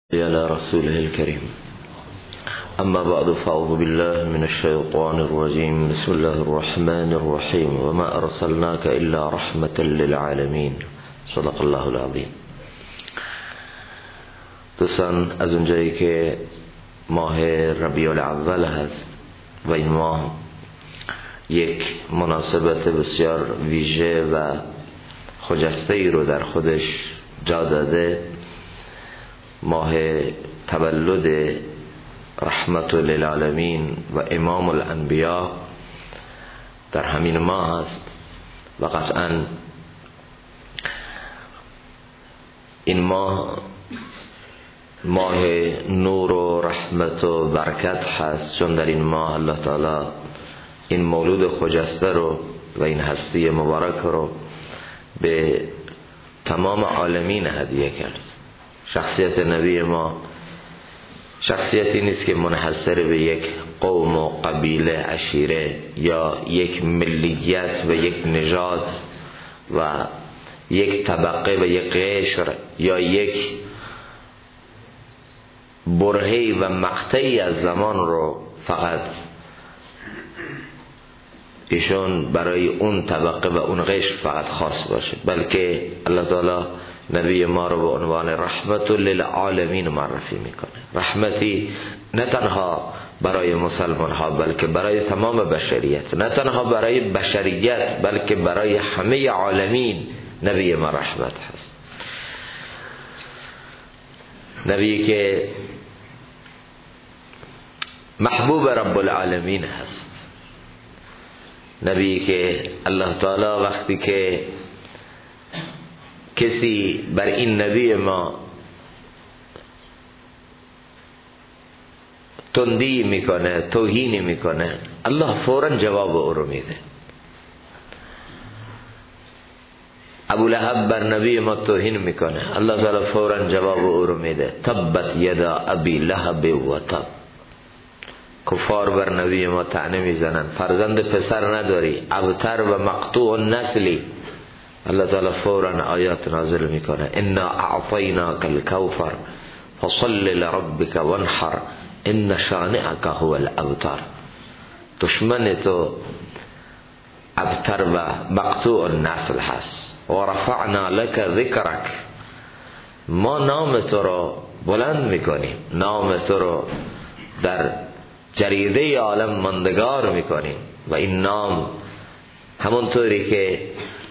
على رسوله الكريم. أما بعد فأعوذ بالله من الشيطان الرجيم. بسم الله الرحمن الرحيم. وما أرسلناك إلا رحمة للعالمين. صدق الله العظيم. دوستان، از اونجایی که ماه ربیع الاول هست و این ماه یک مناسبت بسیار ویژه و خجسته ای رو در خودش جا داده، ماه تولد رحمت للعالمین و امام الانبیا در همین ماه است و قطعا این ماه نور و رحمت و برکت هست، چون در این ماه الله تعالی این مولود خجسته رو و این هستی مبارک رو به تمام عالمین هدیه کرد. شخصیت نبی ما شخصیتی نیست که منحصر به یک قوم و قبیله، عشیره یا یک ملیت و یک نژاد و یک طبقه و یک قشر یا یک برهه‌ای و مقطعی از زمان رو فقط ایشون برای اون طبقه و اون قشر فقط خاص باشه، بلکه الله تعالی نبی ما رو به عنوان رحمت للعالمین معرفی میکنه. رحمتی نه تنها برای مسلمان ها بلکه برای تمام بشریت، نه تنها برای بشریت بلکه برای همه عالمین نبی ما رحمت هست. نبی که محبوب رب العالمین هست، نبی که الله تعالی وقتی که کسی بر این نبی ما تندی میکنه، توهینی میکنه، الله فوراً جواب او رو میده. ابو لهب بر نبی ما توهین میکنه، الله تعالی فوراً جواب او رو میده. تبت یدا ابی لهب و تب. کفار بر نبی ما طعنه میزنن، فرزند پسر نداری، ابتر و مقطوع النسلی. الله تعالی فوراً آیات نازل میکنه. انا اعطیناک الکوثر فصل لربک وانحر ان شانئک هو الابتر. دشمن تو ابتر و مقطوع النسل هست. و رفعنا لك ذکرک. ما نام تو رو بلند میکنیم، نام تو رو در جریده عالم ماندگار میکنیم و این نام همونطوری که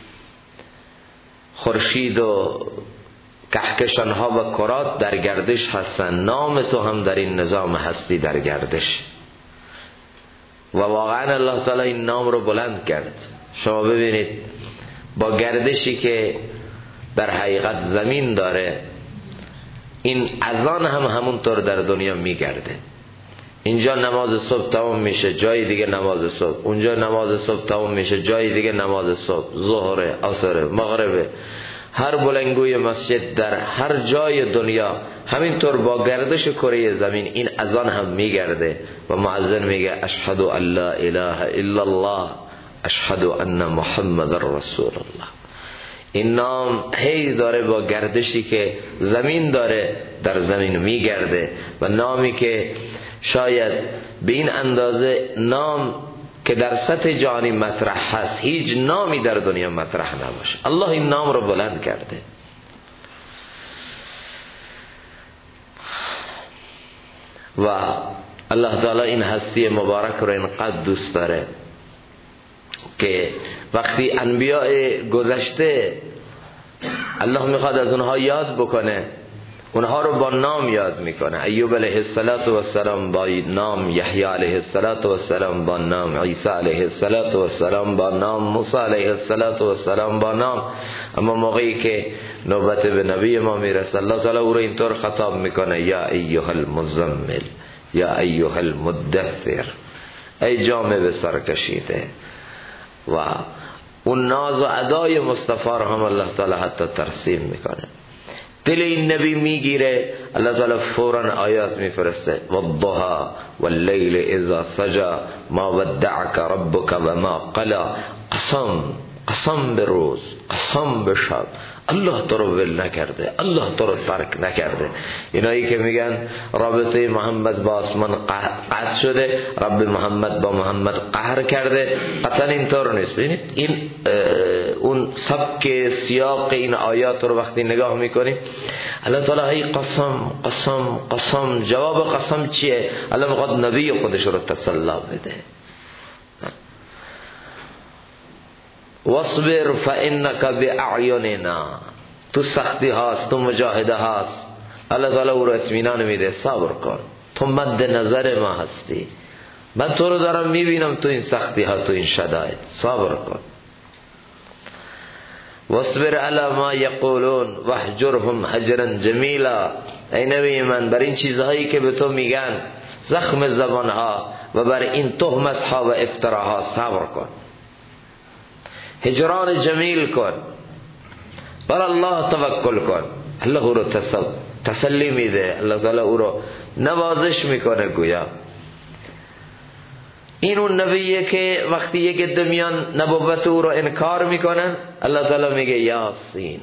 خورشید و کهکشان‌ها و کرات در گردش هستن، نام تو هم در این نظام هستی در گردش و واقعا الله تعالی این نام رو بلند کرد. شما ببینید با گردشی که در حقیقت زمین داره، این اذان هم همونطور در دنیا میگرده. اینجا نماز صبح تمام میشه، جای دیگه نماز صبح، اونجا نماز صبح تمام میشه، جای دیگه نماز صبح، ظهر، عصر، مغرب. هر بلنگوی مسجد در هر جای دنیا همینطور با گردش کره زمین این اذان هم میگرده و مؤذن میگه اشهد ان لا اله الا الله اشهد ان محمد رسول الله. این نام هی داره با گردشی که زمین داره در زمین میگرده و نامی که شاید به این اندازه نام که در سطح جهانی مطرح هست هیچ نامی در دنیا مطرح نباشه، الله این نام رو بلند کرده. و الله تعالی این هستی مبارک رو اینقدر دوست داره که وقتی انبیاء گذشته الله میخواد از اونها یاد بکنه، اونها رو با نام یاد میکنه. ایوب علیه السلام با نام، یحیی علیه السلام با نام، عیسی علیه السلام با نام، موسی علیه السلام با نام. اما موقعی که نوبت به نبی ما میرسه الله تعالی او رو اینطور خطاب میکنه یا ایها المزمل یا ایها المدثر، ای جامه به سر کشیده. و اون ناز و ادای مصطفی رو هم الله تعالی حتی ترسیم میکنه. دل این نبی میگیره، الله تعالی فوراً آیات میفرسته. والضحى واللیل اذا سجى ما ودعك ربك وما قلى. قسم به روز، قسم به شب، الله تو رو ول نکرده، الله تو رو ترک نکرده. اینایی که میگن رابطه محمد با آسمان قطع شده، رب محمد با محمد قهر کرده، قطعا اینطور نیست. ببینید این اون سبک سیاق این آیات رو وقتی نگاه میکنیم، الله تعالی هی قسم قسم قسم، جواب قسم چیه؟ الله میخواد نبی خودش رو تسلی بده. واصبر فانک باعیننا، تو سختی هاست، تو مجاهده هاست، الله تعالی او رو اطمینان میده، صبر کن، تو مد نظر ما هستی، من تو رو دارم میبینم تو این سختی ها، تو این شدائد، صبر کن. واصبر علی ما یقولون واهجرهم هجرا جمیلا، ای نبی من بر این چیزهایی که به تو میگن، زخم زبان ها و بر این تهمت ها و افتراها صبر کن، هجران جمیل کن، بر الله توکل کن. الله او رو تسلی میده، الله تعالی او رو نوازش میکنه. گویا این اون نبیه که وقتی یک دمیان نبوت او رو انکار میکنن، الله تعالی میگه یاسین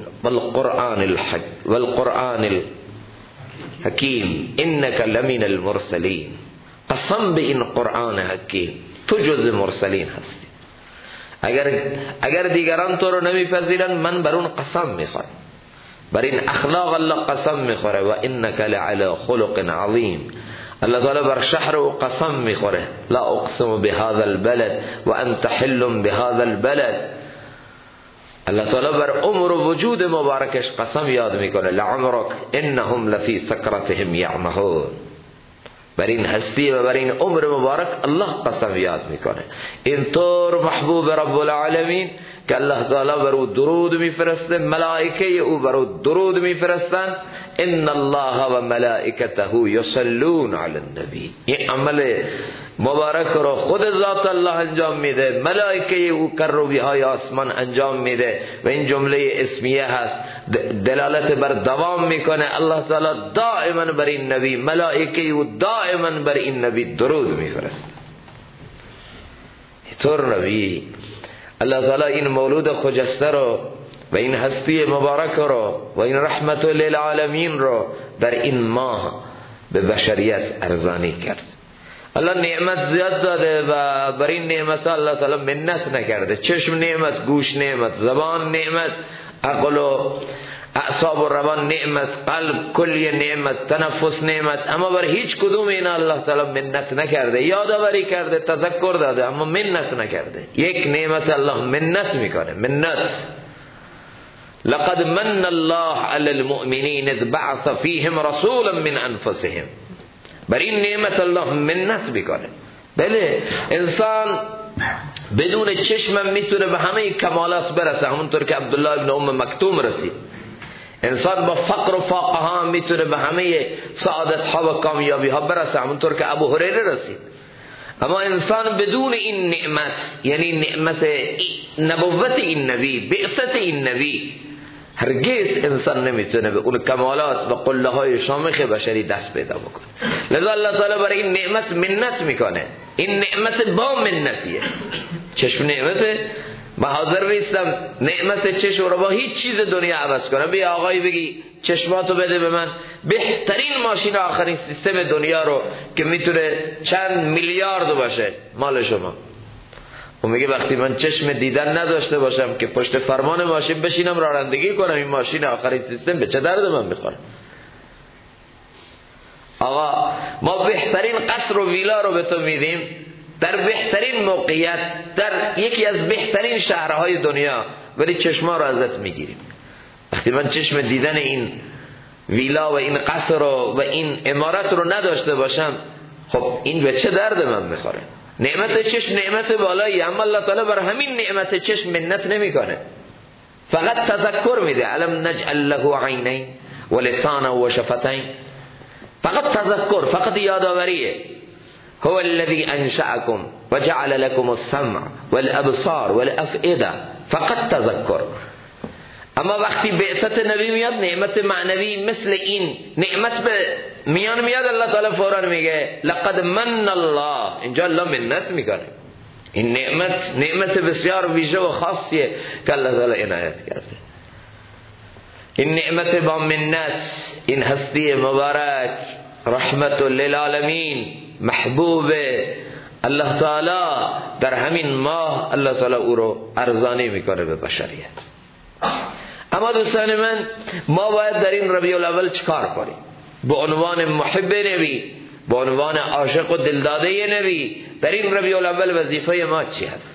والقرآن الحکیم انک لمن المرسلین، قسم به این قرآن حکیم، تو جز مرسلین هستی. اگر دیگران تو رو نمیپذیرن، من بر اون قسم میخورم، بر این اخلاق الله قسم میخوره. و انک لعلی خلق عظیم، الله تعالی بر شهر او قسم میخوره، لا اقسم بهذا البلد و انت حل بهذا البلد. الله تعالی بر عمر و وجود مبارکش قسم یاد میکنه، لعمرک انهم لفی سکرتهم یعمهون. بر این هستی و بر این عمر مبارک الله قسم یاد میکنه. اینطور محبوب رب العالمین که الله تعالی بر او درود میفرسته، ملائکه او بر او درود میفرستند، ان الله و ملائکته یصلون علی النبی. این عمل مبارک رو خود ذات الله انجام میده، ملائکه او کروبی های آسمان انجام میده و این جمله اسمیه هست، دلالت بر دوام میکنه. الله تعالی دائما بر این نبی، ملائکه او دائما بر این نبی درود میفرسته. طور نبی الله تعالی این مولود خجسته رو و این هستی مبارک رو و این رحمت للعالمین رو در این ماه به بشریت ارزانی کرد. الله نعمت زیاد داده و بر این نعمت الله تعالی منت نکرده. چشم نعمت، گوش نعمت، زبان نعمت، عقل و اعصاب و روان نعمت، قلب کلی نعمت، تنفس نعمت، اما بر هیچ کدوم اینا الله تعالی منت نکرده. یادآوری کرده، تذکر داده، اما منت نکرده. یک نعمت الله منت میکنه، منت. لقد من الله علی المؤمنین اذ بعث فیهم رسولا من انفسهم. بر این نعمت الله منت میکنه. بله، انسان بدون چشم میتونه به همه کمالات برسه، همونطور که عبدالله ابن ام مکتوم رسید. انسان با فقر و فاقه ها میتونه به همه سعادت ها و کامیابی ها برسه، همونطور که ابو هریره رسید. اما انسان بدون این نعمت، یعنی نعمت نبوت این نبی، بعثت این نبی، هرگز انسان نمیتونه به اون کمالات و قله های شامخ بشری دست پیدا بکنه. لذا الله تعالی برای این نعمت منت میکنه. این نعمت با منتیه. چشم نعمت، من حاضر نیستم نعمت چشم رو با هیچ چیز دنیا عوض کنم. بیا آقای بگی چشماتو بده به من، بهترین ماشین آخرین سیستم دنیا رو که میتونه چند میلیارد باشه مال شما. و میگه وقتی من چشم دیدن نداشته باشم که پشت فرمان ماشین بشینم رانندگی کنم، این ماشین آخرین سیستم به چه درد من میخوره؟ آقا ما بهترین قصر و ویلا رو به تو میدیم، در بهترین موقعیت، در یکی از بهترین شهرهای دنیا، ولی چشما رو ازت میگیریم. وقتی من چشم دیدن این ویلا و این قصر و این عمارت رو نداشته باشم، خب این به چه درد من میخوره؟ نعمت چشم نعمت بالایی، اما الله تعالی بر همین نعمت چشم منت نمیکنه، فقط تذکر میده. علم نجعل له عینین و لسانا و شفتین. فقط تذکر، فقط یادآوریه. هو الذي انشأكم وجعل لكم السمع والابصار والافئده. فقط تذکر. اما وقتی بعثت نبی میاد، نعمت معنوی مثل این نعمت به میان میاد، الله تعالی فوراً میگه لقد من الله. اینجا الله منت میکنه. این نعمت بسیار ویژه و خاصیه که الله تعالی عنایت کرده. این نعمت با منت، این هستی مبارک رحمت للعالمین محبوب الله تعالی، در همین ماه الله تعالی او رو ارزانی میکنه به بشریت. اما دوستان من، ما باید در این ربیع الاول چکار کنیم؟ به عنوان محب نبی، به عنوان عاشق و دلداده نبی، در این ربیع الاول وظیفه ما چی هست؟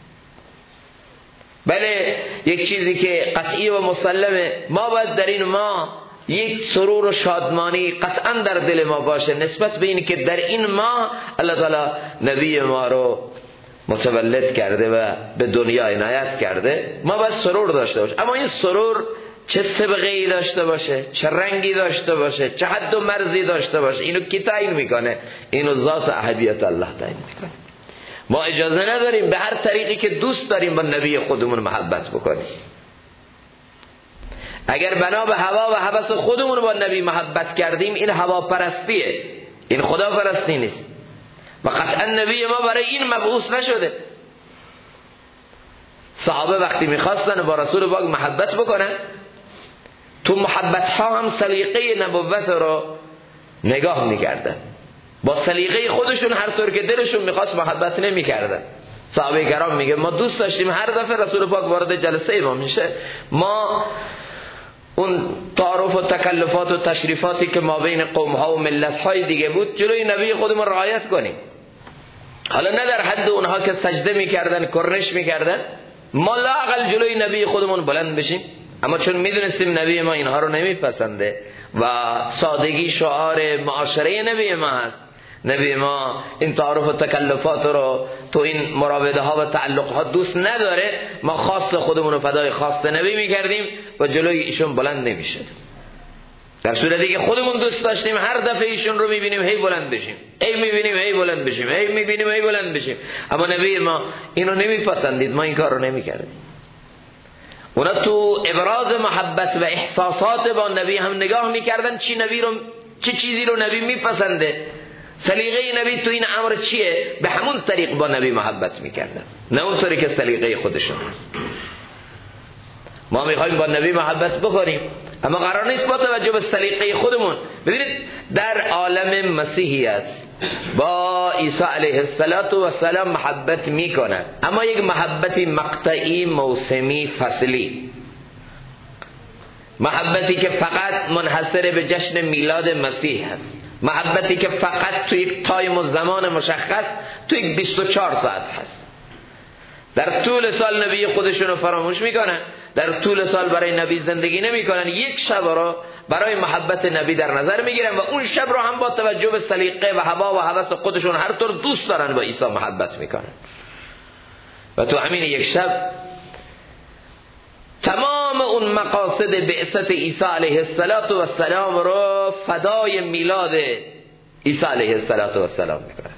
بله، یک چیزی که قطعی و مسلمه، ما باید در این ماه یک سرور و شادمانی قطعا در دل ما باشه نسبت به این که در این ماه الله تعالی نبی ما رو متولد کرده و به دنیا عنایت کرده. ما باید سرور داشته باشه، اما این سرور چه سبقه‌ای داشته باشه، چه رنگی داشته باشه، چه حد و مرزی داشته باشه، اینو کی تعیین میکنه؟ اینو ذات احدیت الله تعیین میکنه. ما اجازه نداریم به هر طریقی که دوست داریم با نبی خودمون محبت بکنیم. اگر بنا به هوا و هوس خودمون با نبی محبت کردیم، این هوا پرستیه، این خدا پرستی نیست و قطعا نبی ما برای این مبعوث نشده. صحابه وقتی میخواستن با رسول پاک محبت بکنن، تو محبت ها هم سلیقه نبوت رو نگاه میکردن، با سلیقه خودشون هر طور که دلشون میخواست محبت نمیکردن. صحابه کرام میگه ما دوست داشتیم هر دفعه رسول پاک وارد جلسه ما میشه، ما اون تعارف و تکلفات و تشریفاتی که ما بین قوم ها و ملت های دیگه بود جلوی نبی خودمون رعایت کنیم. حالا نه در حد اونها که سجده میکردن، کرنش میکردن، ما لااقل جلوی نبی خودمون بلند بشیم. اما چون میدونستیم نبی ما اینها رو نمیپسنده و سادگی شعار معاشره نبی ما هست، نبی ما این تعارف و تکلفات رو تو این مراوده ها و تعلق ها دوست نداره، ما خاص خودمون رو فدای خاص نبی میکردیم و جلوی ایشون بلند نمیشد. در صورتی که خودمون دوست داشتیم هر دفعه ایشون رو میبینیم هی بلند بشیم، هی میبینیم هی بلند بشیم، هی میبینیم هی بلند بشیم. اما نبی ما اینو نمیپسندید، ما این کار رو نمیکردیم. اونا تو ابراز محبت و احساسات با نبی هم نگاه میکردن چه چیزی رو نبی میپسنده، سلیقه نبی تو این امر چیه، به همون طریق با نبی محبت میکردن، نه اونطوری که سلیقه خودشون هست. ما میخوایم با نبی محبت بکنیم، اما قرار نیست با توجه به سلیقه خودمون. ببینید در عالم مسیحیت با عیسی علیه السلام محبت میکنن، اما یک محبتی مقطعی، موسمی، فصلی، محبتی که فقط منحصر به جشن میلاد مسیح هست، محبتی که فقط تو یک تایم و زمان مشخص تو یک 24 ساعت هست. در طول سال نبی خودشون رو فراموش میکنن، در طول سال برای نبی زندگی نمیکنن، یک شب رو برای محبت نبی در نظر میگیرن و اون شب رو هم با توجه به سلیقه و هوا و هوس خودشون هر طور دوست دارن با عیسی محبت میکنن. و تو همین یک شب تمام اون مقاصد بعثت عیسی علیه السلام رو فدای میلاد عیسی علیه السلام میکنن.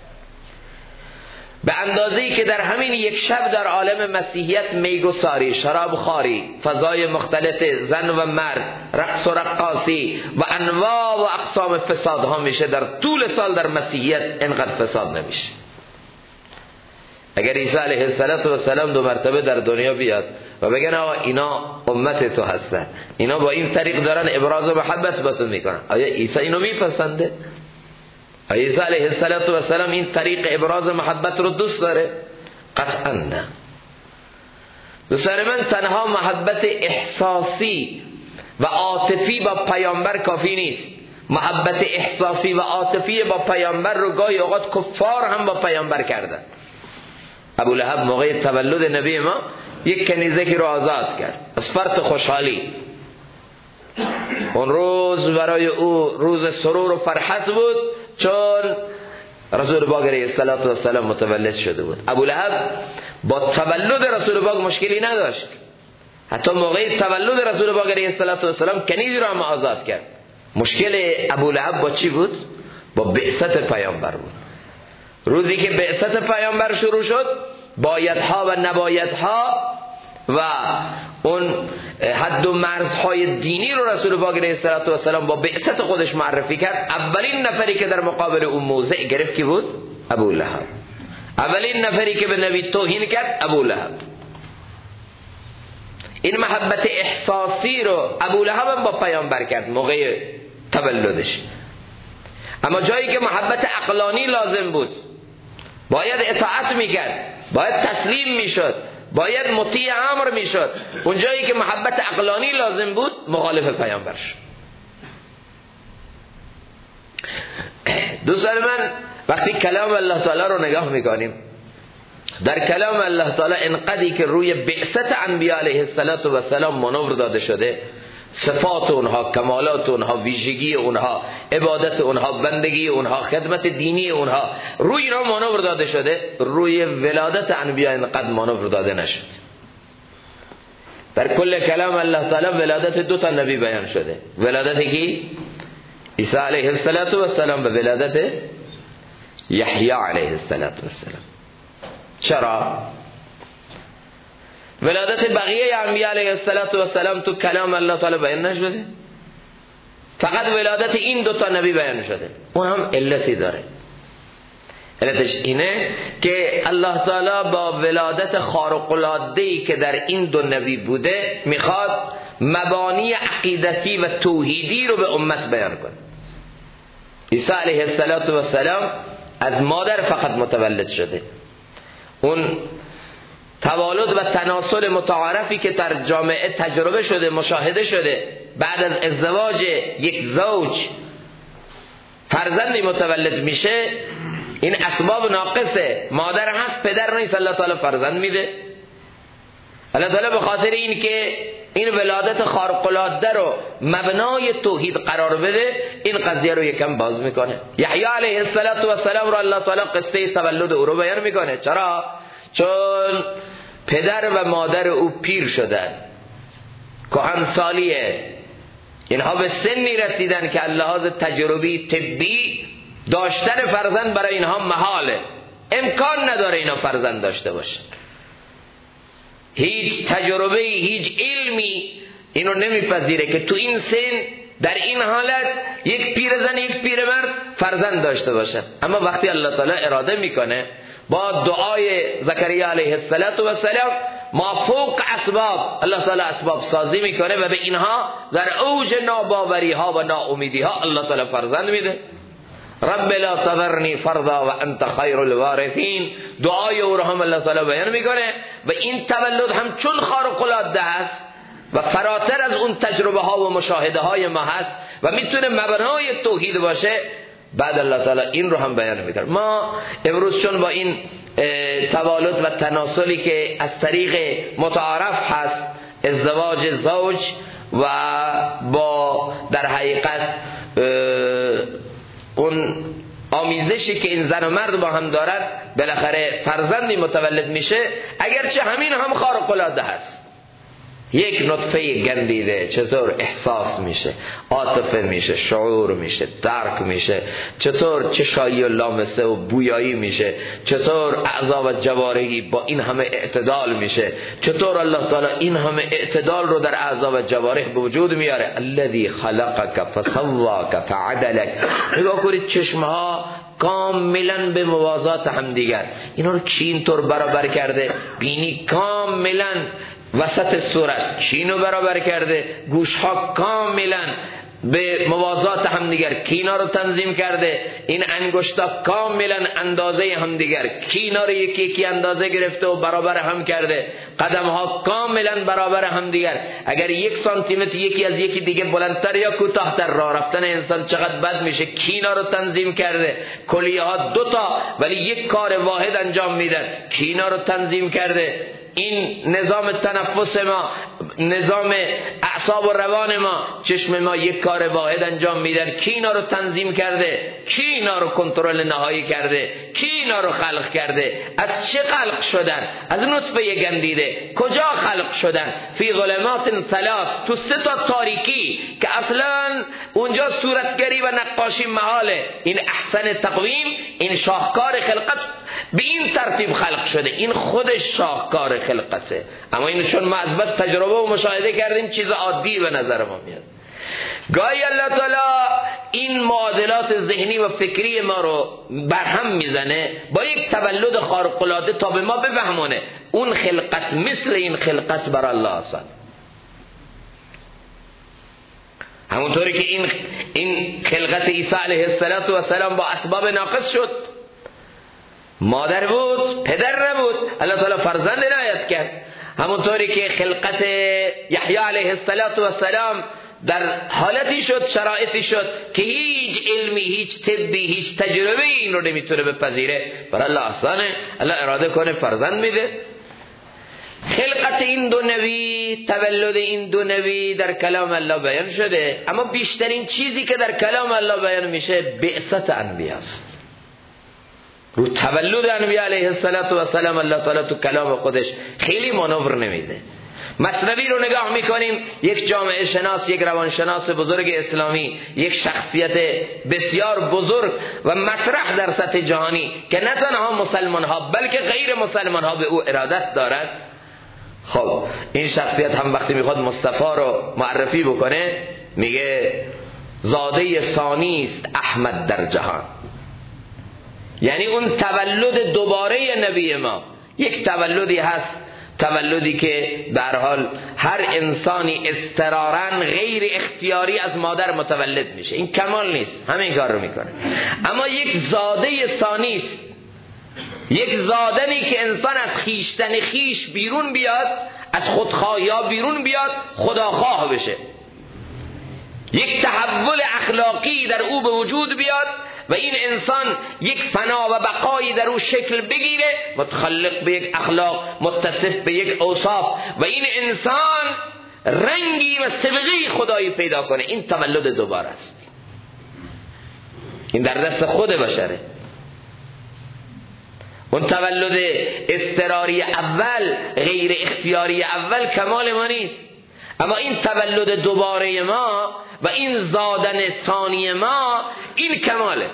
به اندازه‌ای که در همین یک شب در عالم مسیحیت میگساری، شراب خواری، فضای مختلط زن و مرد، رقص و رقاصی و انواع و اقسام فسادها میشه. در طول سال در مسیحیت اینقدر فساد نمیشه. اگر عیسی علیه السلام 2 مرتبه در دنیا بیاد و بگن آقا اینا امت تو هستن، اینا با این طریق دارن ابراز محبت با تو میکنن، آیا عیسی اینو میپسنده؟ عیسی علیه السلام این طریق ابراز محبت رو دوست داره؟ قطعا نه. دوستان من، تنها محبت احساسی و عاطفی با پیامبر کافی نیست. محبت احساسی و عاطفی با پیامبر رو گاهی اوقات کفار هم با پیامبر کردن. ابو لهب موقع تولد نبی ما یک کنیزکی رو آزاد کرد از فرط خوشحالی. اون روز برای او روز سرور و فرحت بود، چون رسول پاک علیه السلام متولد شده بود. ابو لهب با تولد رسول پاک مشکلی نداشت، حتی موقع تولد رسول پاک علیه السلام کنیزی رو هم آزاد کرد. مشکل ابو لهب با چی بود؟ با بعثت پیامبر بود. روزی که بعثت پیامبر شروع شد، بایدها و نبایدها و اون حد و مرزهای دینی رو رسول پاک علیه السلام با بعثت خودش معرفی کرد. اولین نفری که در مقابل اون موضع گرفت کی بود؟ ابو لهب. اولین نفری که به نبی توهین کرد ابو لهب. این محبت احساسی رو ابولهب هم با پیامبر کرد موقع تولدش، اما جایی که محبت عقلانی لازم بود باید اطاعت میکرد، باید تسلیم میشد، باید مطیع امر میشد، اون جایی که محبت عقلانی لازم بود مخالف پیامبر شد. دوستان من، وقتی کلام الله تعالی رو نگاه میکنیم، در کلام الله تعالی انقدری که روی بعثت انبیاء علیه السلام منور داده شده، صفات اونها، کمالات اونها، ویژگی اونها، عبادت اونها، بندگی اونها، خدمت دینی اونها، روی اینا منور داده شده، روی ولادت انبیاء انقدر منور داده نشد. در کل کلام الله تعالی ولادت دو تا نبی بیان شده، ولادت کی؟ عیسی علیه السلام و ولادت یحیی علیه السلام. چرا؟ ولادت بقیه انبیاء علیه السلام تو کلام الله تعالی بیان نشده، فقط ولادت این دو تا نبی بیان شده. اون هم علتی داره. علتش اینه که الله تعالی با ولادت خارق العاده‌ای که در این دو نبی بوده میخواد مبانی عقیدتی و توحیدی رو به امت بیان کنه. عیسی علیه السلام از مادر فقط متولد شده. اون توالد و تناسل متعارفی که در جامعه تجربه شده، مشاهده شده، بعد از ازدواج یک زوج فرزندی متولد میشه، این اسباب ناقصه. مادر هست، پدر نیست، الله تعالی فرزند میده. الله تعالی به خاطر این که این ولادت خارق العاده رو مبنای توحید قرار بده، این قضیه رو یکم باز میکنه. یحیی علیه السلام رو الله تعالی قصه تولد او رو بیان میکنه. چرا؟ چون پدر و مادر او پیر شدن، کهنسالیه، اینها به سنی رسیدن که لحاظ تجربی طبی داشتن فرزند برای اینها محاله، امکان نداره اینا فرزند داشته باشن. هیچ تجربه، هیچ علمی اینو نمیپذیره که تو این سن در این حالت یک پیرزن، یک پیرمرد فرزند داشته باشن. اما وقتی الله تعالی اراده میکنه با دعای زکریا علیه السلام مافوق اسباب، الله تعالی اسباب سازی میکنه و به اینها در اوج ناباوری ها و ناامیدی ها الله تعالی فرزند میده. رب لا تذرنی فردا و انت خیر الوارثین، دعای او رو هم الله تعالی بیان میکنه و این تولد هم چون خارق العاده است و فراتر از اون تجربه ها و مشاهده های ما هست و میتونه مبنای توحید باشه، بعد الله تعالی این رو هم بیان میکنه. ما امروز چون با این توالد و تناسلی که از طریق متعارف هست، ازدواج زوج و با در حقیقت اون آمیزشی که این زن و مرد با هم دارد، بالاخره فرزندی متولد میشه، اگرچه همین هم خارق العاده هست. یک نطفه گندیده چطور احساس میشه، عاطفه میشه، شعور میشه، درک میشه، چطور چشایی و لامسه و بویایی میشه، چطور اعضا و جوارحی با این همه اعتدال میشه، چطور الله تعالی این همه اعتدال رو در اعضا و جوارح به وجود میاره. الذی خلقک فسواک فعدلک. نگاه کنید چشمها کاملا به موازات هم دیگر، اینا رو کی اینطور برابر کرده؟ بینی کاملا وسط صورت کینو برابر کرده، گوشها کاملا به موازات هم دیگر کینا رو تنظیم کرده، این انگشتا کاملا اندازه هم دیگر کینا رو یکی یکی اندازه گرفته و برابر هم کرده، قدمها کاملا برابر هم دیگر. اگر 1 سانتی متر یکی از یکی دیگه بلندتر یا کوتاهتر راه رفتن انسان چقدر بد میشه، کینا رو تنظیم کرده. کلیه ها 2 تا ولی یک کار واحد انجام میدن، کینا رو تنظیم کرده. این نظام تنفس ما، نظام اعصاب و روان ما، چشم ما یک کار واحد انجام میدن. کی اینا رو تنظیم کرده؟ کی اینا رو کنترل نهایی کرده؟ کی اینا رو خلق کرده؟ از چه خلق شدن؟ از نطفه گندیده. کجا خلق شدن؟ فی ظلمات 3، تو 3 تا تاریکی که اصلا اونجا صورتگری و نقاشی محاله. این احسن تقویم، این شاهکار خلقت به این ترتیب خلق شده، این خودش شاهکار خلقته. اما اینو چون ما از بس تجربه و مشاهده کردیم چیز عادی به نظر ما میاد. گاهی الله تعالی این معادلات ذهنی و فکری ما رو برهم میزنه با یک تولد خارق العاده تا به ما بفهمونه اون خلقت مثل این خلقت بر الله آسان. همونطوری که این خلقت عیسی علیه السلام با اسباب ناقص شد، مادر بود پدر نبود، الله تعالی فرزند عنایت کرد. همونطوری که خلقت یحیی علیه السلام در حالتی شد، شرایطی شد که هیچ علمی، هیچ طبی، هیچ تجربه این رو نمیتونه بپذیره، برای الله آسانه، الله اراده کنه فرزند میده. خلقت این دو نبی، تولد این دو نبی در کلام الله بیان شده، اما بیشترین چیزی که در کلام الله بیان میشه بعثت انبیا است. رو تولد انبیا علیه السلام الله تعالی تو کلام خودش خیلی مانور نمیده. مثنوی رو نگاه میکنیم، یک جامعه شناس، یک روانشناس بزرگ اسلامی، یک شخصیت بسیار بزرگ و مطرح در سطح جهانی که نه تنها مسلمان ها بلکه غیر مسلمان ها به او ارادت دارند. خب این شخصیت هم وقتی میخواد مصطفی رو معرفی بکنه میگه زاده ثانی است احمد در جهان، یعنی اون تولد دوباره نبی ما. یک تولدی هست، تولدی که به هر حال هر انسانی اضطرارا غیر اختیاری از مادر متولد میشه، این کمال نیست، همین کار رو میکنه. اما یک زاده ثانی است، یک زادنی که انسان از خیشتن خیش بیرون بیاد، از خودخواهی ها بیرون بیاد، خداخواه بشه، یک تحول اخلاقی در او به وجود بیاد و این انسان یک فنا و بقایی در او شکل بگیره، متخلق به یک اخلاق، متصف به یک اوصاف و این انسان رنگی و سبقی خدایی پیدا کنه. این تولد دوباره است، این در دست خود بشره. اون تولد اضطراری اول، غیر اختیاری اول کمال ما نیست، اما این تولد دوباره ما و این زادن ثانی ما این کماله.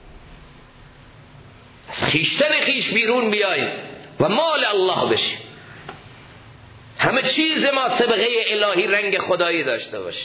از خیشتن خیش بیرون بیاییم و مال الله بشیم، همه چیز ما سبقه الهی رنگ خدایی داشته باشه.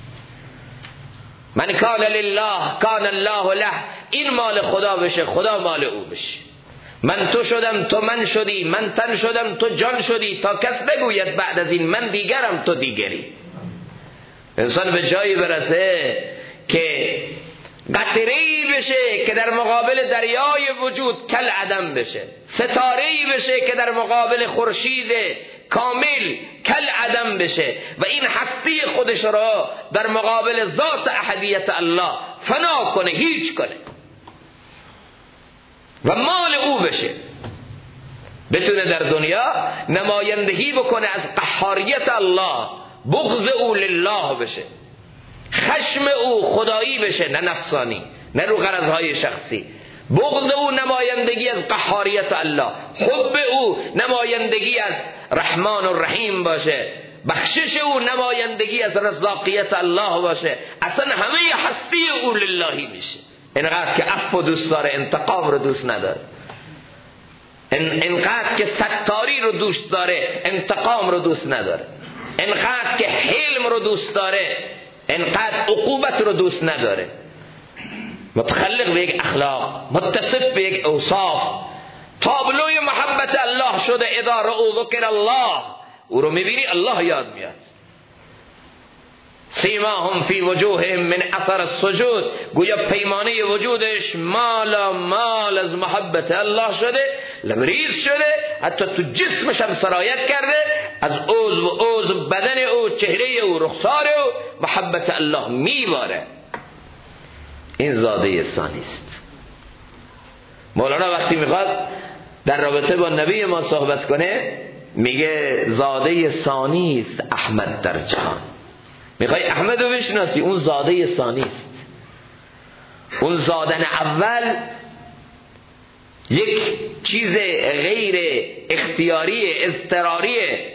من کان لله کان الله له، این مال خدا بشه، خدا مال او بشه. من تو شدم تو من شدی، من تن شدم تو جان شدی، تا کس بگوید بعد از این من دیگرم تو دیگری. انسان به جایی برسه که قطره‌ای بشه که در مقابل دریای وجود کل عدم بشه، ستاره‌ای بشه که در مقابل خورشید کامل کل عدم بشه و این هستی خودش را در مقابل ذات احدیت الله فنا کنه، هیچ کنه و مال او بشه، بتونه در دنیا نمایندگی بکنه از قهاریت الله، بغض او لله بشه، خشم او خدایی بشه نه نفسانی، نه رو غرضهای شخصی، بغض او نمایندگی از قهاریت الله، حب او نمایندگی از رحمان و رحیم باشه، بخشش او نمایندگی از رزاقیت الله باشه، اصلا همه هستی او للهی میشه. اینقدر که عفو دوست داره، انتقام رو دوست نداره، اینقدر که ستاری رو دوست داره، انتقام رو دوست نداره، اینقدر که حلم رو دوست داره، اینقدر عقوبت رو دوست نداره. متخلق به یک اخلاق، متصف به یک اوصاف، تابلوی محبت الله شده. اذا رأوا ذکر الله، او رو میبینی الله یاد میاد. سیماهم فی وجوههم من اثر السجود، گویا پیمانه وجودش مالا مال از محبت الله شده، لبریز شده، حتی تو جسمش هم سرایت کرده، از عضو بدن او، چهره او، رخسار او محبت الله میباره. این زاده ثانی است. مولانا وقتی میخواد در رابطه با نبی ما صحبت کنه میگه زاده ثانی است احمد در جهان. میخوای احمد رو بشناسی، اون زاده ثانی است. اون زادن اول یک چیز غیر اختیاری، اضطراریه،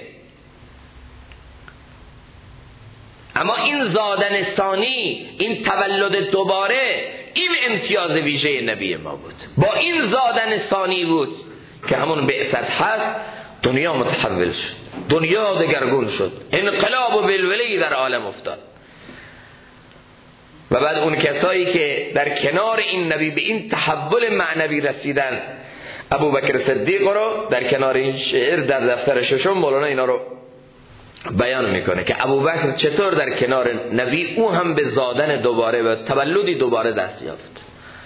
اما این زادن ثانی، این تولد دوباره، این امتیاز ویژه نبی ما بود. با این زادن ثانی بود که همون بعثت هست، دنیا متحول شد، دنیا دگرگون شد، انقلاب و بلبلی در عالم افتاد. و بعد اون کسایی که در کنار این نبی به این تحول معنوی رسیدن، ابوبکر صدیق رو در کنار این شعر در دفتر ششم مولانا اینا رو بیان میکنه که ابوبکر چطور در کنار نبی او هم به زادن دوباره و تولدی دوباره دست یافت.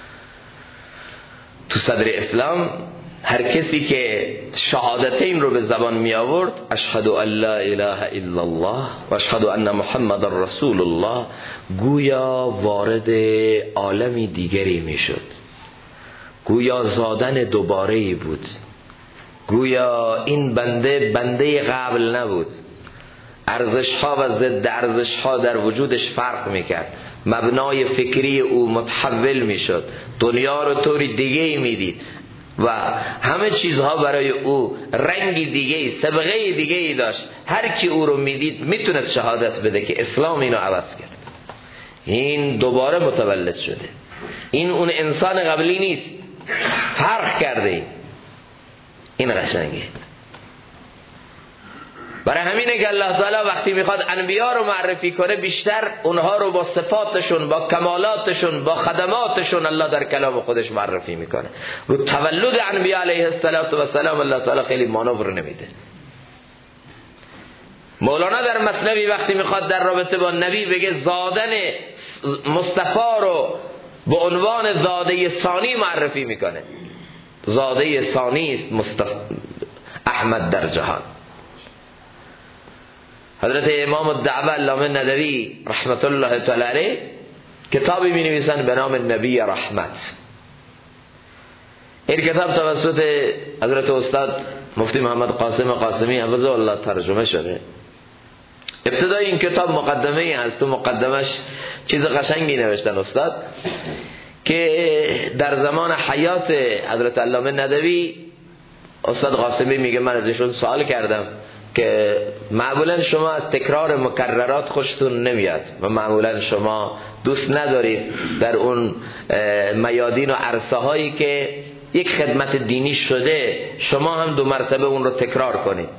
تو صدر اسلام هر کسی که شهادتین رو به زبان می آورد، اشهد ان لا اله الا الله و اشهد ان محمد رسول الله، گویا وارد عالمی دیگری می شد، گویا زادن دوباره بود، گویا این بنده قبل نبود. ارزش‌ها و ضد ارزش‌ها در وجودش فرق می‌کرد، مبنای فکری او متحول می‌شد، دنیا رو طوری دیگه‌ای می‌دید و همه چیزها برای او رنگی دیگه‌ای، سابقه دیگه‌ای داشت. هر کی او رو می‌دید میتونست شهادت بده که اسلام اینو عوض کرد، این دوباره متولد شده، این اون انسان قبلی نیست، فرق کرده. این قشنگه. برای همینه که الله تعالی وقتی میخواد انبیا رو معرفی کنه بیشتر اونها رو با صفاتشون، با کمالاتشون، با خدماتشون الله در کلام خودش معرفی میکنه. رو تولد انبیا علیه السلام الله تعالی خیلی مانور نمیده. مولانا در مثنوی وقتی میخواد در رابطه با نبی بگه زادن مصطفی رو به عنوان زاده ثانی معرفی میکنه. زاده ثانی است احمد در جهان. حضرت امام الدعوه علامه ندوی رحمت الله تعالی علیه کتابی می نویسند به نام نبی رحمت. این کتاب توسط حضرت استاد مفتی محمد قاسم قاسمی حفظه الله ترجمه شده. ابتدای این کتاب مقدمه ای هست، تو مقدمش چیز قشنگی نوشتن استاد که در زمان حیات حضرت علامه ندوی استاد قاسمی میگه من ازشون سوال کردم که معمولا شما از تکرار مکررات خوشتون نمیاد و معمولا شما دوست ندارید در اون میادین و عرصه هایی که یک خدمت دینی شده شما هم 2 مرتبه اون رو تکرار کنید.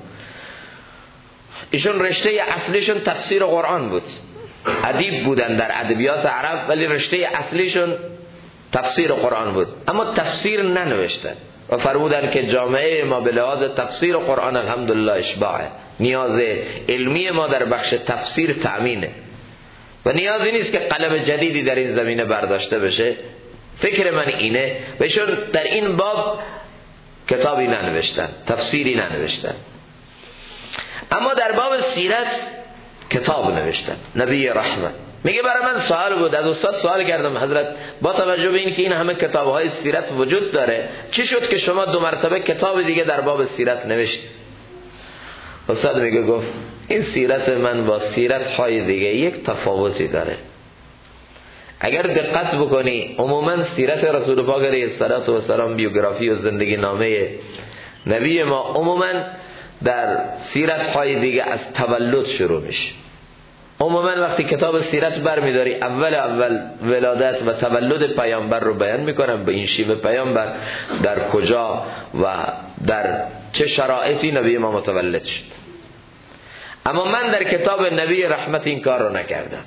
ایشون رشته اصلیشون تفسیر قرآن بود، ادیب بودن در ادبیات عرب، ولی رشته اصلیشون تفسیر قرآن بود، اما تفسیر ننوشتن و فرمودن که جامعه ما به لحاظ تفسیر قرآن الحمدلله اشباعه، نیاز علمی ما در بخش تفسیر تأمینه و نیازی نیست که قلم جدیدی در این زمینه برداشته بشه. فکر من اینه و ایشون در این باب کتابی ننوشتن، تفسیری ننوشتن، اما در باب سیرت کتاب نوشتن، نبی رحمت. میگه برای من سوال بود، از استاد سوال کردم حضرت با توجه به این که این همه کتاب‌های سیرت وجود داره چی شد که شما 2 مرتبه کتاب دیگه در باب سیرت نوشتید؟ استاد میگه گفت این سیرت من با سیرت‌های دیگه یک تفاوتی داره. اگر دقت بکنی عموما سیرت رسول پاک علیه السلام، بیوگرافی و زندگی نامه نبی ما عموما در سیرت‌های دیگه از تولد شروع میشه. عموما وقتی کتاب سیرت برمیداری اول ولادت و تولد پیامبر رو بیان میکنم، به این شیوه پیامبر در کجا و در چه شرایطی نبی ما متولد شد. اما من در کتاب نبی رحمت این کار رو نکردم.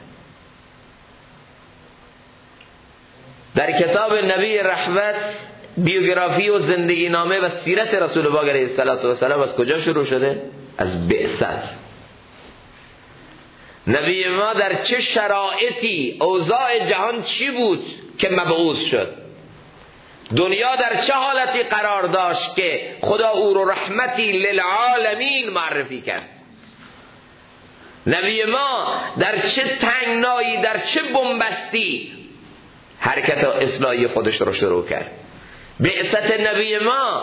در کتاب نبی رحمت بیوگرافی و زندگی نامه و سیرت رسول پاک علیه السلام از کجا شروع شده؟ از بعثت. نبی ما در چه شرایطی، اوضاع جهان چی بود که مبعوث شد، دنیا در چه حالتی قرار داشت که خدا او رو رحمتی للعالمین معرفی کرد. نبی ما در چه تنگنایی، در چه بنبستی حرکت اصلاحی خودش رو شروع کرد. بعثت نبی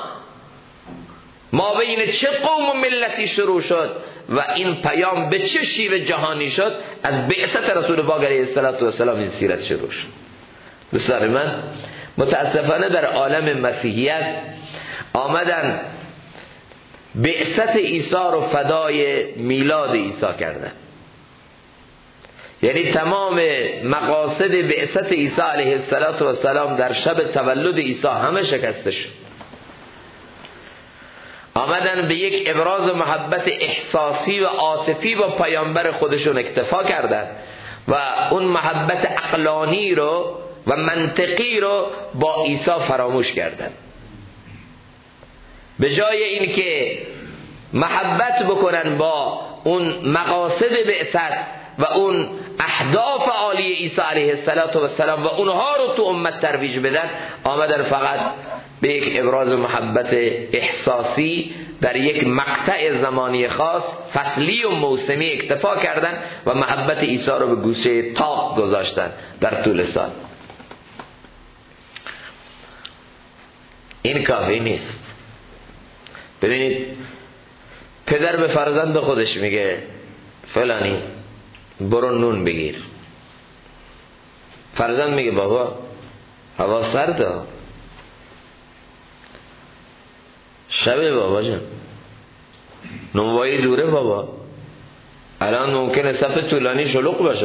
ما بین چه قوم و ملتی شروع شد و این پیام به چه شیوه جهانی شد. از بعثت رسول پاک علیه السلام این سیرت شروع شد. دوستان من متاسفانه در عالم مسیحیت آمدن بعثت عیسی رو فدای میلاد عیسی کردن، یعنی تمام مقاصد بعثت عیسی علیه السلام در شب تولد عیسی همه شکسته شد. آمدن به یک ابراز محبت احساسی و عاطفی با پیامبر خودشون اکتفا کردن و اون محبت عقلانی رو و منطقی رو با عیسی فراموش کردن. به جای این که محبت بکنن با اون مقاصد بعثت و اون اهداف عالی عیسی علیه السلام و اونها رو تو امت ترویج بدن، آمدن فقط به یک ابراز محبت احساسی در یک مقطع زمانی خاص فصلی و موسمی اکتفا کردن و محبت عیسی رو به گوشه طاق گذاشتن در طول سال. این کافی نیست. ببینید پدر به فرزند خودش میگه فلانی برو نون بگیر، فرزند میگه بابا هوا سرده، شبه بابا جان، نونوایی دوره بابا، الان ممکنه صف طولانی شلوغ باشه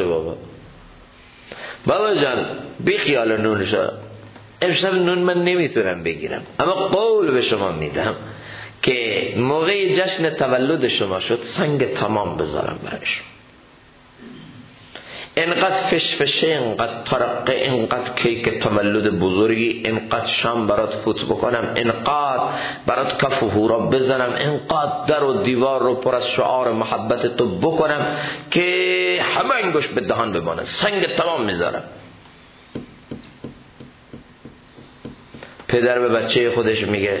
بابا جان بی خیال نون شد، امشب نون من نمیتونم بگیرم، اما قول به شما میدم که موقع جشن تولد شما شد سنگ تمام بذارم برایش، اینقدر فشفشه، اینقدر ترقه، اینقدر کیک تولد بزرگی، اینقدر شام برات فوت بکنم، اینقدر برات کف و هورا بزنم، اینقدر در و دیوار رو پر از شعار محبت تو بکنم که همه انگوش به دهان بمانه، سنگ تمام میذارم. پدر به بچه خودش میگه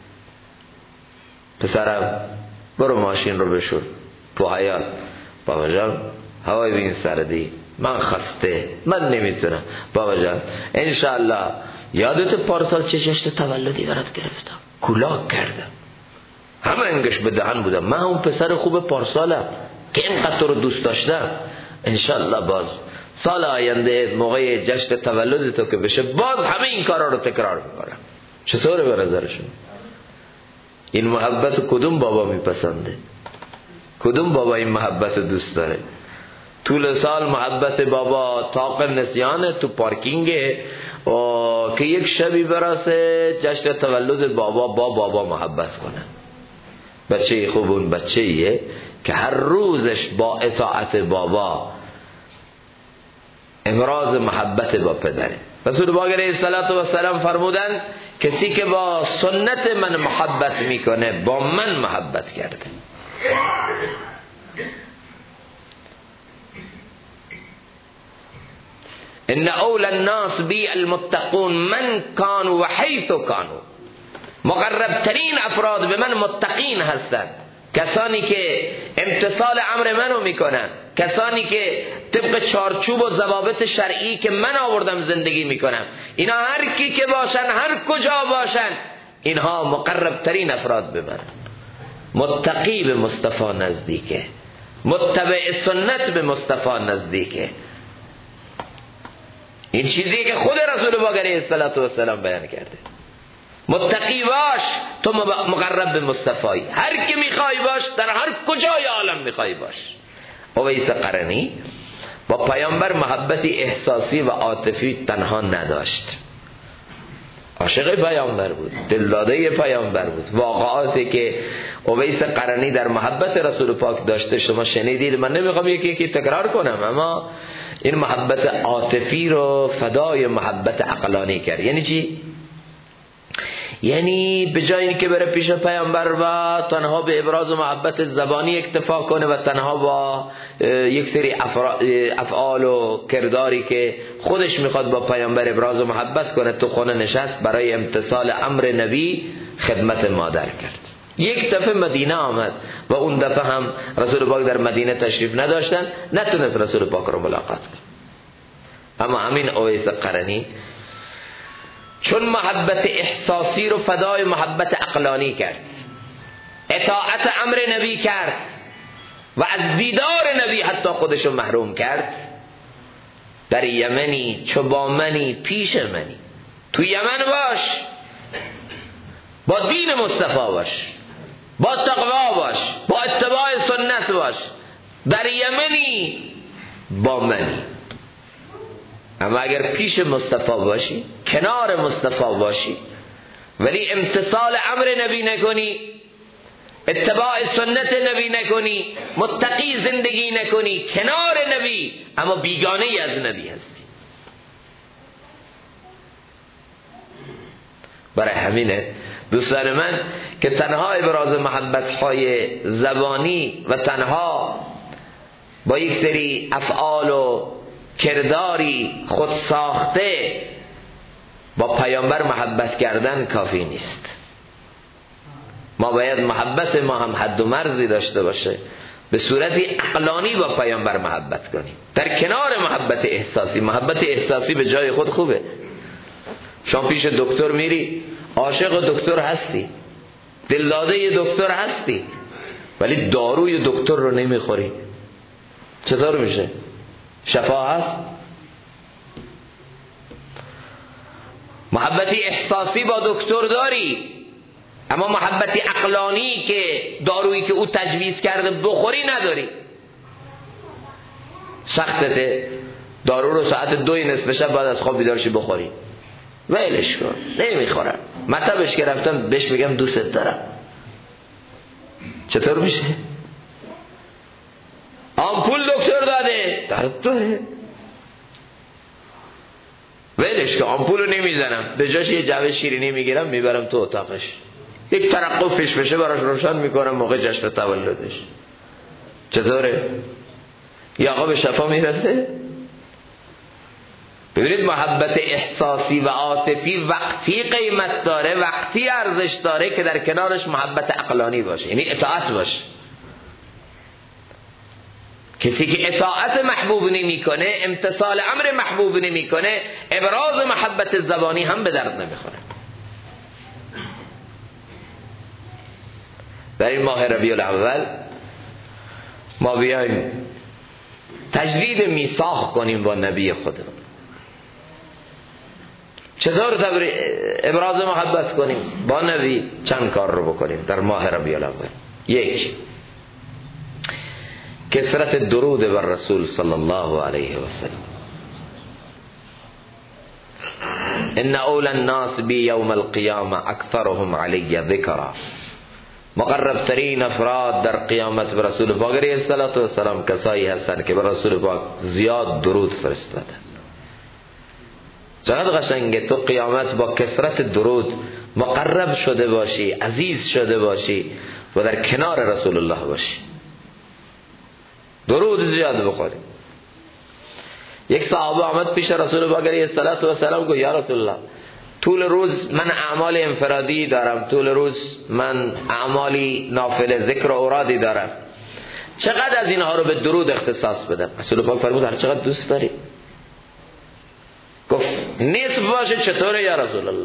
پسرم برو ماشین رو بشور تو حیاط. بابا جان هوای بین سردی، من خسته، من نمیتونم. بابا جان انشاءالله یادت پارسال چه جشن تولدی برات گرفتم، کولاک کردم، همه انگش به دهن بودم، من اون پسر خوب پارسالم که اینقدر تو رو دوست داشتم، انشاءالله باز سال آینده موقع جشن تولد تو که بشه باز همه این کارا رو تکرار میکنم. چطوره به نظرشون؟ این محبت کدوم بابا میپسنده؟ کدوم بابا این محبت دوست داره؟ طول سال محبت بابا طاق نسیانه تو پارکینگه که یک شبی براسه جشن تولد بابا محبت کنه. بچه خوب اون بچه‌ایه که هر روزش با اطاعت بابا امراض محبت با پدره. رسول پاک علیه السلام فرمودن کسی که با سنت من محبت میکنه با من محبت کرده. ان اول الناس بی المتقون من کانوا و حیث کانوا، مقرب ترین افراد به من متقین هستند، کسانی که امتثال امر منو میکنن، کسانی که طبق چارچوب و ضوابط شرعی که من آوردم زندگی میکنن. اینا هر کی که باشن، هر کجا باشن، اینها مقرب ترین افراد به من، متقی به مصطفی نزدیکه، متبع سنت به مصطفی نزدیکه. این چیزی که خود رسول پاک علیه السلام بیان کرده. متقی باش تو مقرب به مصطفی، هر کی میخوای باش، در هر کجای عالم میخوای باش. اویس قرنی با پیامبر محبتی احساسی و عاطفی تنها نداشت، عاشق پیامبر بود، دلداده پیامبر بود. واقعاتی که اویس قرنی در محبت رسول پاک داشته شما شنیدید، من نمیخوام یکی تکرار کنم، اما این محبت عاطفی رو فدای محبت عقلانی کرد. یعنی چی؟ یعنی به جای اینکه بره پیش پیامبر و تنها به ابراز محبت زبانی اکتفا کنه و تنها با یک سری افعال و کرداری که خودش میخواد با پیامبر ابراز محبت کنه، تو خونه نشست برای امتثال امر نبی خدمت مادر کرد. یک دفعه مدینه آمد و اون دفعه هم رسول پاک در مدینه تشریف نداشتن، نتونست رسول پاک رو ملاقات کنه. اما همین اویس قرنی چون محبت احساسی رو فدای محبت عقلانی کرد، اطاعت امر نبی کرد و از دیدار نبی حتی خودشو محروم کرد، در یمنی چو با منی پیش منی، تو یمن باش، با دین مصطفی باش، با تقوا باش، با اتباع سنت باش، در یمنی با منی. اما اگر پیش مصطفی باشی، کنار مصطفی باشی، ولی امتثال امر نبی نکنی، اتباع سنت نبی نکنی، متقی زندگی نکنی، کنار نبی اما بیگانه از نبی هستی. برای همینه دوستان من که تنها ابراز محبت‌های زبانی و تنها با یک سری افعال و کرداری خود ساخته با پیامبر محبت کردن کافی نیست. ما باید محبت ما هم حد و مرزی داشته باشه، به صورت عقلانی با پیامبر محبت کنیم در کنار محبت احساسی. محبت احساسی به جای خود خوبه، شما پیش دکتر میری عاشق دکتر هستی، دلداده دکتر هستی، ولی داروی دکتر رو نمیخوری، چطور میشه؟ شفا هست؟ محبتی احساسی با دکتر داری، اما محبتی عقلانی که دارویی که او تجویز کرده بخوری نداری. سختته دارو رو ساعت 2 نصف شب بعد از خواب بیدار شی بخوری، ولش کن، نمیخورم. مطبش گرفتم بهش بگم دوست دارم، چطور میشه؟ آمپول دکتر داده درد داره، ولش کن، آمپول رو نمیزنم، به جاش یه جعبه شیرینی میگیرم میبرم تو اتاقش، یک ترقب فشفشه براش روشن میکنم موقع جشن تولدش. چطوره؟ یا آقا به شفا میرسه؟ ببینید محبت احساسی و عاطفی وقتی قیمت داره، وقتی ارزش داره که در کنارش محبت عقلانی باشه، یعنی اطاعت باشه. کسی که اطاعت محبوب نمی کنه، امتثال امر محبوب نمی کنه، ابراز محبت زبانی هم به درد نمیخوره. در این ماه ربیع الاول ما بیایم تجدید میثاق کنیم با نبی خودمون. چطور ابراز محبت کنیم با نبی؟ چند کار رو بکنیم در ماه ربیع الاول. یک، کثرت درود بر رسول صلی الله علیه و سلم. ان اول الناس بی یوم القیامه اکثرهم علی ذکرا. مقرب ترین افراد در قیامت به رسول پاک علیه السلام کسایی هستند که به رسول پاک زیاد درود فرستادند. چقدر قشنگه تو قیامت با کثرت درود مقرب شده باشی، عزیز شده باشی و در کنار رسول الله باشی. درود زیاد بخوری. یک صحابه آمد پیش رسول پاک علیه السلام گفت یا رسول الله، طول روز من اعمال انفرادی دارم، طول روز من اعمالی نافله ذکر و اورادی دارم، چقدر از اینها رو به درود اختصاص بدم؟ رسول پاک فرمود هر چقدر دوست داری. گفت نصف باشه چطوره یا رسول الله؟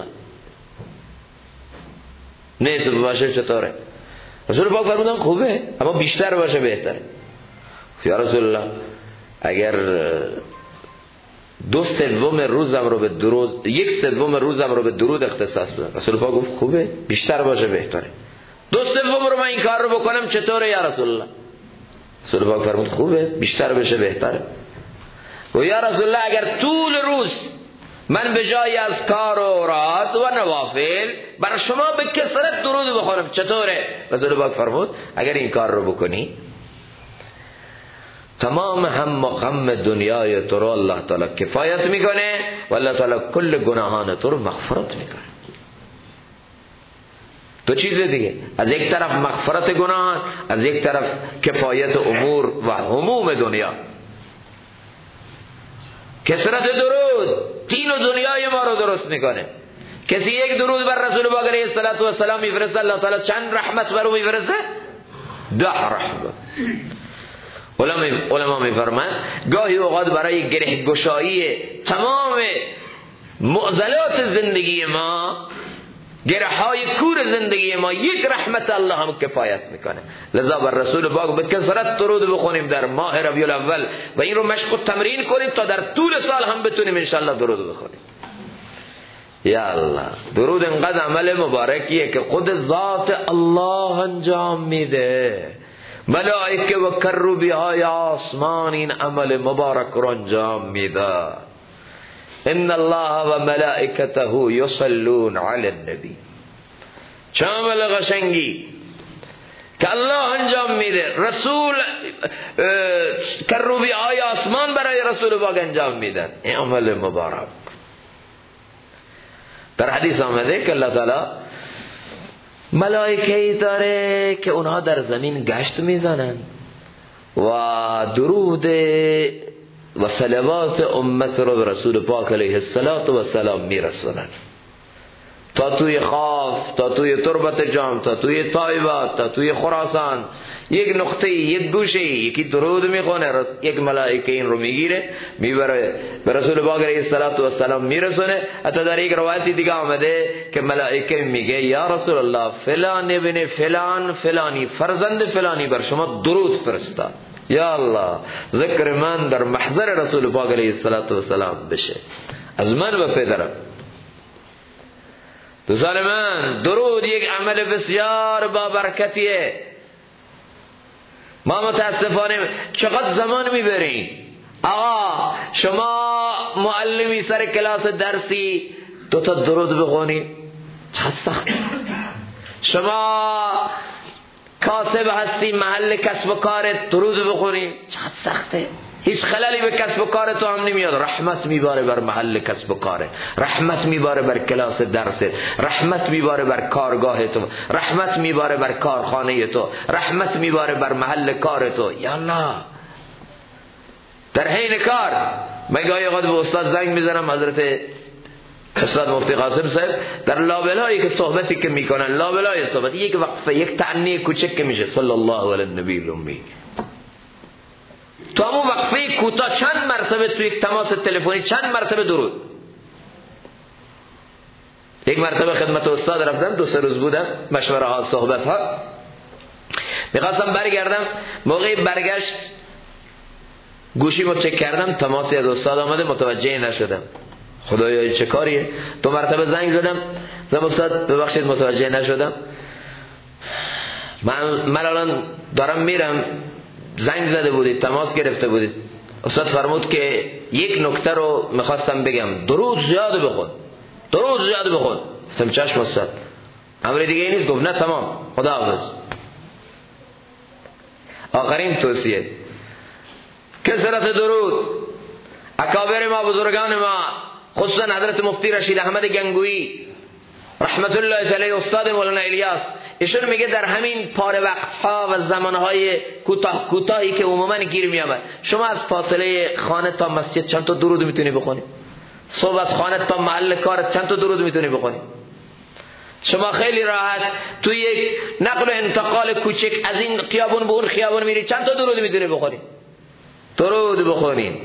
نصف باشه چطوره؟ رسول پاک فرمودن خوبه، اما بیشتر باشه بهتره. یا رسول الله اگر 2/3 روزم رو به درود، 1/3 روزم رو به درود اختصاص بدم. رسول پاک گفت خوبه، بیشتر باشه بهتره. 2/3 رو من این کار رو بکنم چطوره یا رسول الله؟ رسول پاک فرمود خوبه، بیشتر بشه بهتره. و یا رسول الله اگر طول روز من به جای از کار و اوراد و نوافل برای شما به کثرت درود بخونم چطوره؟ رسول پاک فرمود اگر این کار رو بکنی تمام هم و غم دنیای تو رو الله تعالی کفایت میکنه و الله تعالی کل گناهان تو رو مغفرت میکنه. دو چیز دیگه، از یک طرف مغفرت گناهان، از یک طرف کفایت امور و هموم دنیا. کثرت درود دین و دنیای ما رو درست میکنه. کسی یک درود بر رسول پاک علیه السلام میفرسته، الله تعالی چند رحمت بر او میفرسته؟ 10 رحمت. علما میفرمند گاهی اوقات برای گره گشایی تمام معضلات زندگی ما، گره های کور زندگی ما، یک رحمت الله هم کفایت میکنه. لذا بر رسول پاک به کثرت درود بخونیم در ماه ربیع الاول و این رو مشق و تمرین کنیم تا در طول سال هم بتونیم انشاءالله درود بخونیم. یا الله، درود انقدر عمل مبارکیه که خود ذات الله انجام میده. ملائکه و کروبی های آسمان این عمل مبارک رو انجام میده. ان الله و ملائکته یصلون علی النبی. چه عمل قشنگی که الله انجام میده. رسول کروبی های آسمان برای رسول پاک انجام میدن. این عمل مبارک. در حدیث آمده که الله تعالی ملائکه‌ای داره که اونها در زمین گشت میزنن و درود و صلوات امت رو به رسول پاک علیه السلام میرسونن، تا توی خاف، تا توی تربت جام، تا توی طایبات، تا توی خراسان، یک نقطه، یک گوشه یکی درود میخونه، یک ملائکه این رو میگیره میبره به رسول پاک علیه السلام میرسونه. حتی در یک روایتی دیگه آمده که ملائکه میگه یا رسول الله فلان ابن فلان فلانی فرزند فلانی بر شما درود فرستاد، یا الله ذکر من در محضر رسول پاک علیه السلام بشه، از من و پدرم. دوستان من، درود یک عمل بسیار با برکتیه. ما متاسفانه چقدر زمان میبریم. آقا شما معلمی سر کلاس درسی 2 تا درود بخونی، چقدر سخت. شما کاسب هستی محل کسب و کارت درود بخونی، چقدر سخته. هیچ خلالی به کسب و کار تو هم نمیاد. رحمت میباره بر محل کسب و کاره، رحمت میباره بر کلاس درست، رحمت میباره بر کارگاه تو، رحمت میباره بر کارخانه تو، رحمت میباره بر محل کار تو. یا الله، در حین کار من گاهی اوقات به استاد زنگ میزنم، حضرت استاد مفتی قاسم صاحب در لابلایی که صحبتی که میکنن، لابلای صحبت یک وقفه، یک تعنی کوچک که میشه صلی الله علی النبی الامی، تو همون وقفه کوتاه چند مرتبه تو یک تماس تلفنی چند مرتبه درود. یک مرتبه خدمت استاد رفتم، 2-3 روز بودم، مشوره ها، صحبت ها، میخواستم برگردم. موقع برگشت گوشیمو چک کردم، تماسی از استاد آمده، متوجه نشدم. خدایا چه کاریه؟ 2 مرتبه زنگ زدم، استاد ببخشید متوجه نشدم، من الان دارم میرم، زنگ زده بودید، تماس گرفته بودید. استاد فرمود که یک نکته رو میخواستم بگم، درود زیاد بخون، درود زیاد بخون. گفتم چشم استاد، امر دیگه نیست. گفت نه تمام، خداحافظ. آخرین توصیه کثرت درود. اکابر ما، بزرگان ما، خصوصا حضرت مفتی رشید احمد گنگویی رحمت الله علیه، استاد مولانا الیاس، ایشون میگه در همین پاره وقتها و زمانهای کوتاهی که عموما گیر میامد، شما از فاصله خانه تا مسجد چند تا درود میتونی بخونی؟ صبح از خانه تا محل کارت چند تا درود میتونی بخونی؟ شما خیلی راحت توی یک نقل و انتقال کوچک از این خیابون به اون خیابون میری، چند تا درود میتونی بخونی؟ درود بخونین.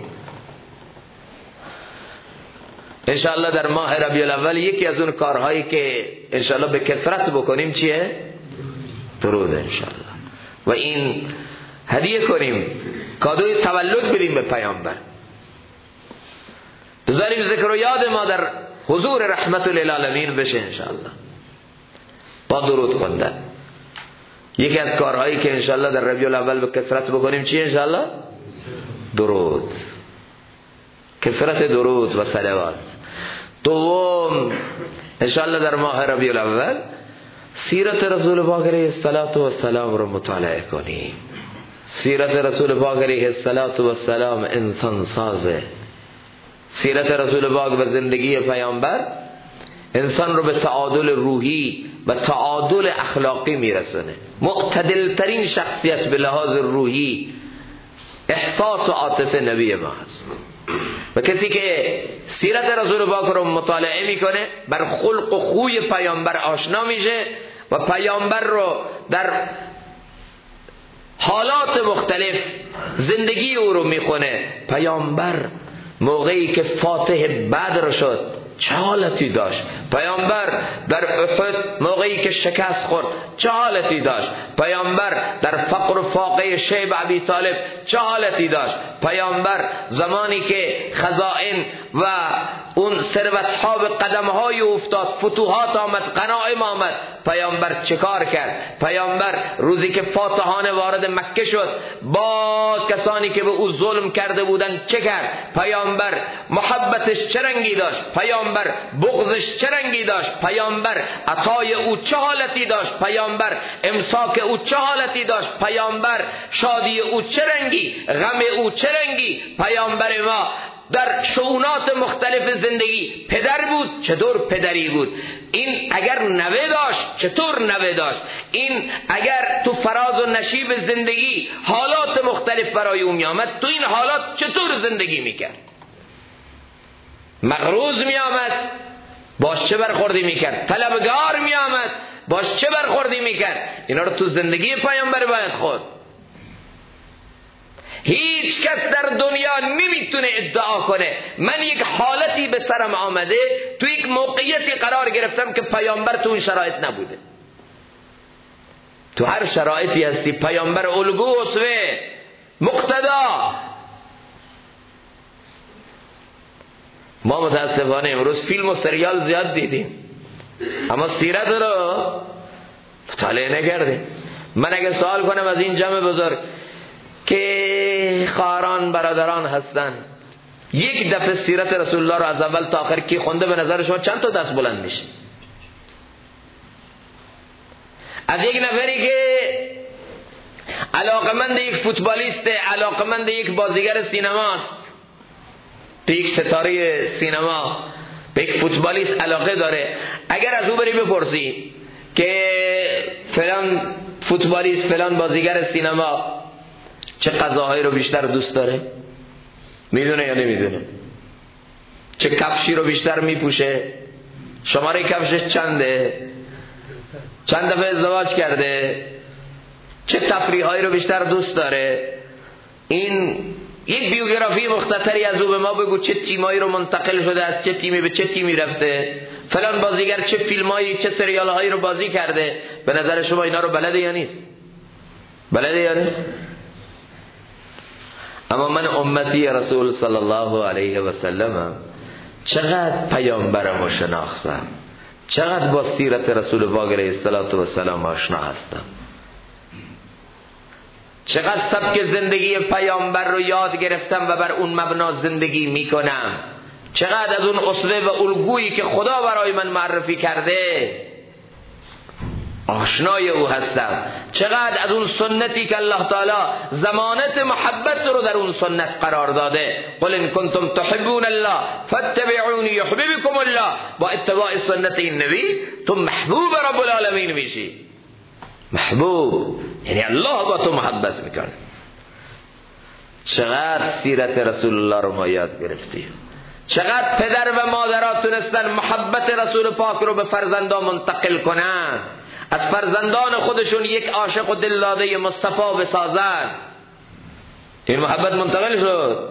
انشاءالله در ماه ربیع الاول یکی از اون کارهایی که انشاءالله به کثرت بکنیم چیه؟ درود انشاءالله. و این هدیه کنیم، کادوی تولد بدیم به پیامبر، بذاریم ذکر و یاد ما در حضور رحمت للعالمین بشه انشاءالله با درود خوندن. یکی از کارهایی که انشاءالله در ربیع الاول به کثرت بکنیم چیه انشاءالله؟ درود، کثرت درود و صلوات. دوم انشاءالله در ماه ربیع الاول سیرت رسول پاک علیه السلام رو مطالعه کنیم. سیرت رسول پاک علیه السلام انسان سازه. سیرت رسول پاک و زندگی پیامبر انسان رو به تعادل روحی و تعادل اخلاقی میرسونه. معتدل ترین شخصیت به لحاظ روحی، احساس و عاطفه نبی ما هست. و کسی که سیرت رسول پاک رو مطالعه میکنه، بر خلق و خوی پیامبر آشنا میشه و پیامبر رو در حالات مختلف زندگی او رو میخونه. پیامبر موقعی که فاتح بدر شد چه حالتی داشت؟ پیامبر در احد موقعی که شکست خورد چه حالتی داشت؟ پیامبر در فقر و فاقه شیب ابی طالب چه حالتی داشت؟ پیامبر زمانی که خزائن و اون ثروت‌ها به قدم‌های افتاد، فتوحات آمد، غنایم آمد، پیامبر چه کار کرد؟ پیامبر روزی که فاتحانه وارد مکه شد با کسانی که به او ظلم کرده بودند چه کرد؟ پیامبر محبتش چه رنگی داشت؟ پیامبر بغضش چه رنگی داشت؟ پیامبر عطای او چه حالتی داشت؟ پیامبر امساک او چه حالتی داشت؟ پیامبر شادی او چه رنگی؟ غم او چه رنگی؟ پیامبر ما در شؤونات مختلف زندگی. پدر بود، چطور پدری بود؟ این اگر نوه داشت، چطور نوه داشت؟ این اگر تو فراز و نشیب زندگی حالات مختلف برای او می آمد، تو این حالات چطور زندگی میکرد؟ مغروض می آمد، باش چه برخوردی میکرد؟ طلبگار می آمد، باش چه برخوردی میکرد؟ اینا رو تو زندگی پیامبر باید خود. هیچ کس در دنیا نمیتونه ادعا کنه من یک حالتی به سرم آمده، تو یک موقعیتی قرار گرفتم که پیامبر تو اون شرایط نبوده. تو هر شرایطی هستی پیامبر الگو، اسوه، مقتدا. ما متاسفانه امروز فیلم و سریال زیاد دیدیم اما سیرت رو مطالعه نکردیم. من اگه سوال کنم از این جمع بزرگ که خواهران برادران هستن، یک دفعه سیرت رسول الله رو از اول تا آخر کی خونده؟ به نظر شما چند تا دست بلند میشه؟ از یک نفری که علاقمند یک فوتبالیست، علاقمند یک بازیگر سینماست، به یک ستاره سینما، به یک فوتبالیست علاقه داره، اگر از او بری بپرسی که فلان فوتبالیست، فلان بازیگر سینما چه غذاهایی رو بیشتر دوست داره، میدونه یا نمیدونه؟ چه کفشی رو بیشتر میپوشه، شماره کفشش چنده، چند دفعه ازدواج کرده، چه تفریحایی رو بیشتر دوست داره، این یک بیوگرافی مختصری از او به ما بگو، چه تیمایی رو منتقل شده، از چه تیمی به چه تیمی رفته، فلان بازیگر چه فیلمایی چه سریالهایی رو بازی کرده. به نظر شما اینا رو بلده یا نیست؟ بلده یا نیست؟ اما من امتی رسول صلی الله علیه و سلم چقدر پیامبرم رو شناختم، چقدر با سیرت رسول پاک علیه السلام آشنا هستم، چقدر سبک زندگی پیامبر رو یاد گرفتم و بر اون مبنا زندگی میکنم، چقدر از اون اسوه و الگویی که خدا برای من معرفی کرده آشنای او هستم، چقدر از اون سنتی که الله تعالی ضمانت محبت رو در اون سنت قرار داده. قل ان کنتم تحبون الله فاتبعونی یحببکم الله. با اتباع سنت این نبی تو محبوب رب العالمین میشی. محبوب یعنی الله با تو محبت میکنه. چقدر سیرت رسول الله رو ما یاد گرفتیم، چقدر پدر و مادرها تونستن محبت رسول پاک رو به فرزندان منتقل کنن، از فرزندان خودشون یک عاشق و دلداده مصطفی بسازن. این محبت منتقل شد.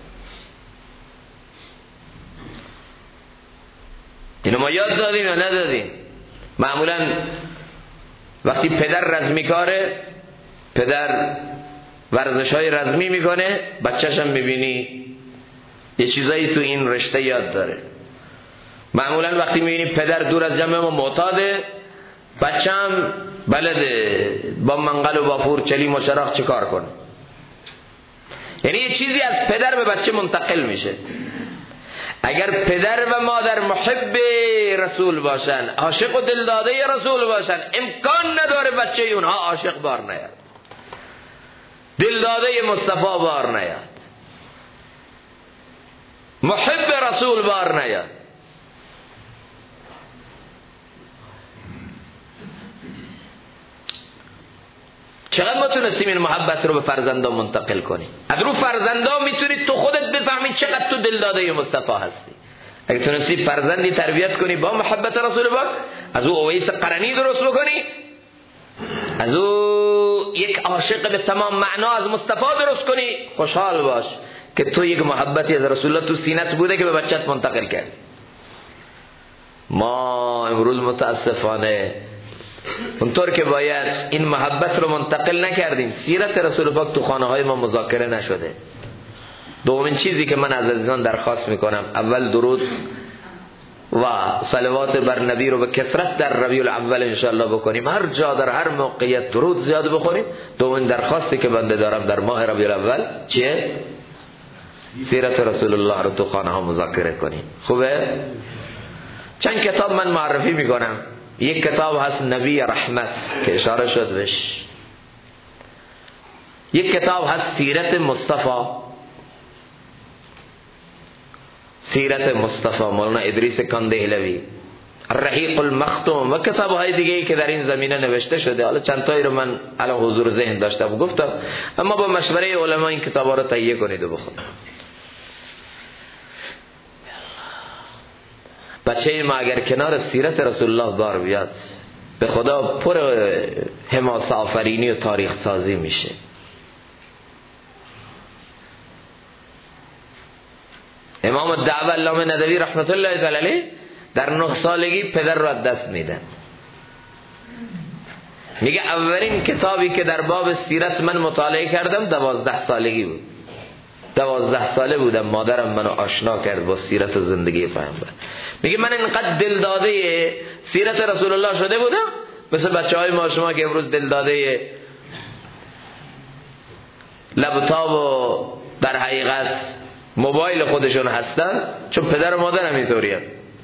اینو ما یاد دادیم یا ندادیم؟ معمولا وقتی پدر رزمی کاره، پدر ورزش‌های رزمی میکنه، بچه‌ش هم میبینی یه چیزایی تو این رشته یاد داره. معمولا وقتی میبینی پدر دور از جمع ما معتاده، بچه هم بلده با منقل و بافور چلیم و شراق چه کار کنه. یعنی یه چیزی از پدر به بچه منتقل میشه. اگر پدر و مادر محب رسول باشن، عاشق و دلداده رسول باشن، امکان نداره بچه اونها عاشق بار نیاد، دلداده مصطفی بار نیاد، محب رسول بار نیاد. چقدر ما تونستیم این محبت رو به فرزندان منتقل کنیم؟ از رو فرزندان میتونید تو خودت بفهمید چقدر تو دلداده مصطفی هستی. اگه تونستی فرزندی تربیت کنی با محبت رسول پاک، از او اویس قرنی درست بکنی، از او یک عاشق به تمام معنا از مصطفی درست کنی، خوشحال باش که تو یک محبتی از رسول الله تو سینت بوده که به بچت منتقل کردی. ما امروز متاسفانه اونطور که باید این محبت رو منتقل نکردیم. سیرت رسول پاک تو خانه های ما مذاکره نشده. دومین چیزی که من از عزیزان درخواست میکنم، اول درود و صلوات بر نبی رو به کثرت در ربیع الاول انشاءالله بکنیم، هر جا در هر موقعیت درود زیاد بخونیم. دومین درخواستی که بنده دارم در ماه ربیع الاول چیه؟ سیرت رسول الله رو تو خانه ها مذاکره کنیم. خوبه؟ چند کتاب من معرفی میکنم. یک کتاب هست نبی رحمت که اشاره شد بهش، یک کتاب هست سیرت مصطفی، سیرت مصطفی مولانا ادریس کاندهلوی، رحیق المختوم و کتاب‌های دیگه‌ای که در این زمینه نوشته شده. حالا چند تایی رو من الان حضور ذهن داشتم گفتم، اما با مشوره علما این کتابا رو تهیه کنید و بخونید. بچه ما اگر کنار سیرت رسول الله بار بیاد، به خدا پر حماسه آفرینی و تاریخ سازی میشه. امام الدعوه علامه ندوی رحمت الله تعالی علیه در 9 سالگی پدر رو از دست میدن. میگه اولین کتابی که در باب سیرت من مطالعه کردم 12 سالگی بود. 12 ساله بودم مادرم منو آشنا کرد با سیرت و زندگی پیامبر. میگه من اینقدر دلداده سیرت رسول الله شده بودم، مثل بچهای ما شما که امروز دلداده لپتاپ و در حقیقت موبایل خودشون هستن، چون پدر و مادر هم اینطورین.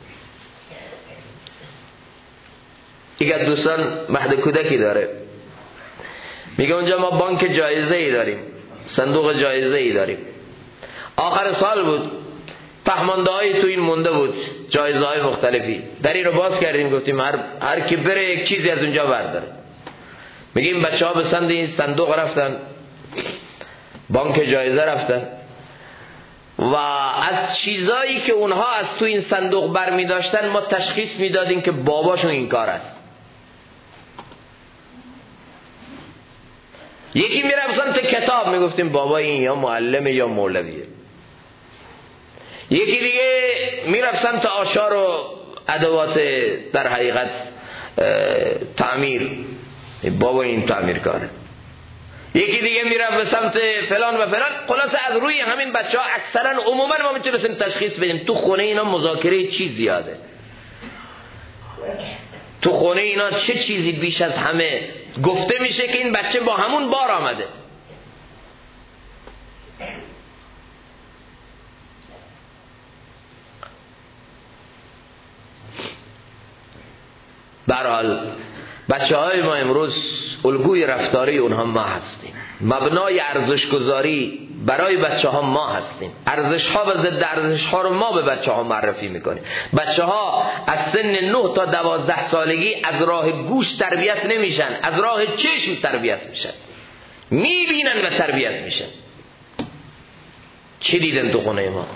یک از دوستان مهد کودکی داره، میگه اونجا ما بانک جایزه ای داریم، صندوق جایزه ای داریم. آخر سال بود، پهمانده های تو این مونده بود، جایزه های مختلفی. در این رو باز کردیم، گفتیم هر کی بره یک چیزی از اونجا برداره. میگیم بچه ها به سمت این صندوق رفتن، بانک جایزه رفتن و از چیزایی که اونها از تو این صندوق برمی داشتن ما تشخیص میدادیم که باباشون این کار است. یکی میرفت سمت کتاب، میگفتیم بابا این یا معلم یا مولویه. یکی دیگه میرفت سمت آشار و ادوات در حقیقت تعمیر، بابا این تعمیر کاره. یکی دیگه میرفت به سمت فلان و فلان. خلاصه از روی همین بچه ها اکثرا عموما ما میتونستیم تشخیص بدیم تو خونه اینا مذاکره چی زیاده، تو خونه اینا چه چیزی بیش از همه گفته میشه که این بچه با همون بار آمده. به هر حال بچه های ما امروز الگوی رفتاری اونها ما هستیم، مبنای ارزش گذاری برای بچه ها ما هستیم. ارزش ها و ضد ارزش ها رو ما به بچه ها معرفی میکنیم. بچه ها از سن 9 تا 12 سالگی از راه گوش تربیت نمیشن، از راه چشم تربیت میشن، میبینن و تربیت میشن. چی دیدن تو خونه ما؟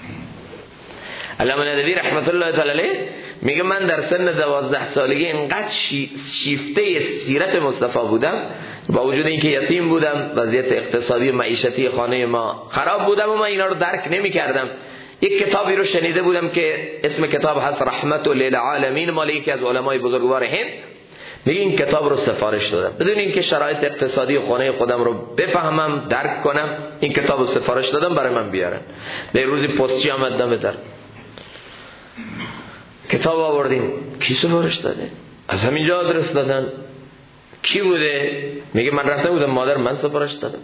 علامه ندوی رحمت الله تعالی علیه میگه من در سن 12 سالگی اینقدر شیفته سیرت مصطفی بودم، با وجود اینکه یتیم بودم، وضعیت اقتصادی و معیشتی خانه ما خراب بودم و من اینا رو درک نمی کردم. یک کتابی رو شنیده بودم که اسم کتاب هست رحمت للعالمین، مال یکی از علمای بزرگوار هند. میگه این کتاب رو سفارش دادم بدون اینکه شرایط اقتصادی خانه خودم رو بفهمم درک کنم. این کتاب رو سفارش دادم برای من بیارن. به روزی پستچی آمد دم در، کتاب آوردیم. کی سفارش داده؟ از همینجا آدرس دادن. کی بوده؟ میگه من رفته بودم مادر من سفارش دادم.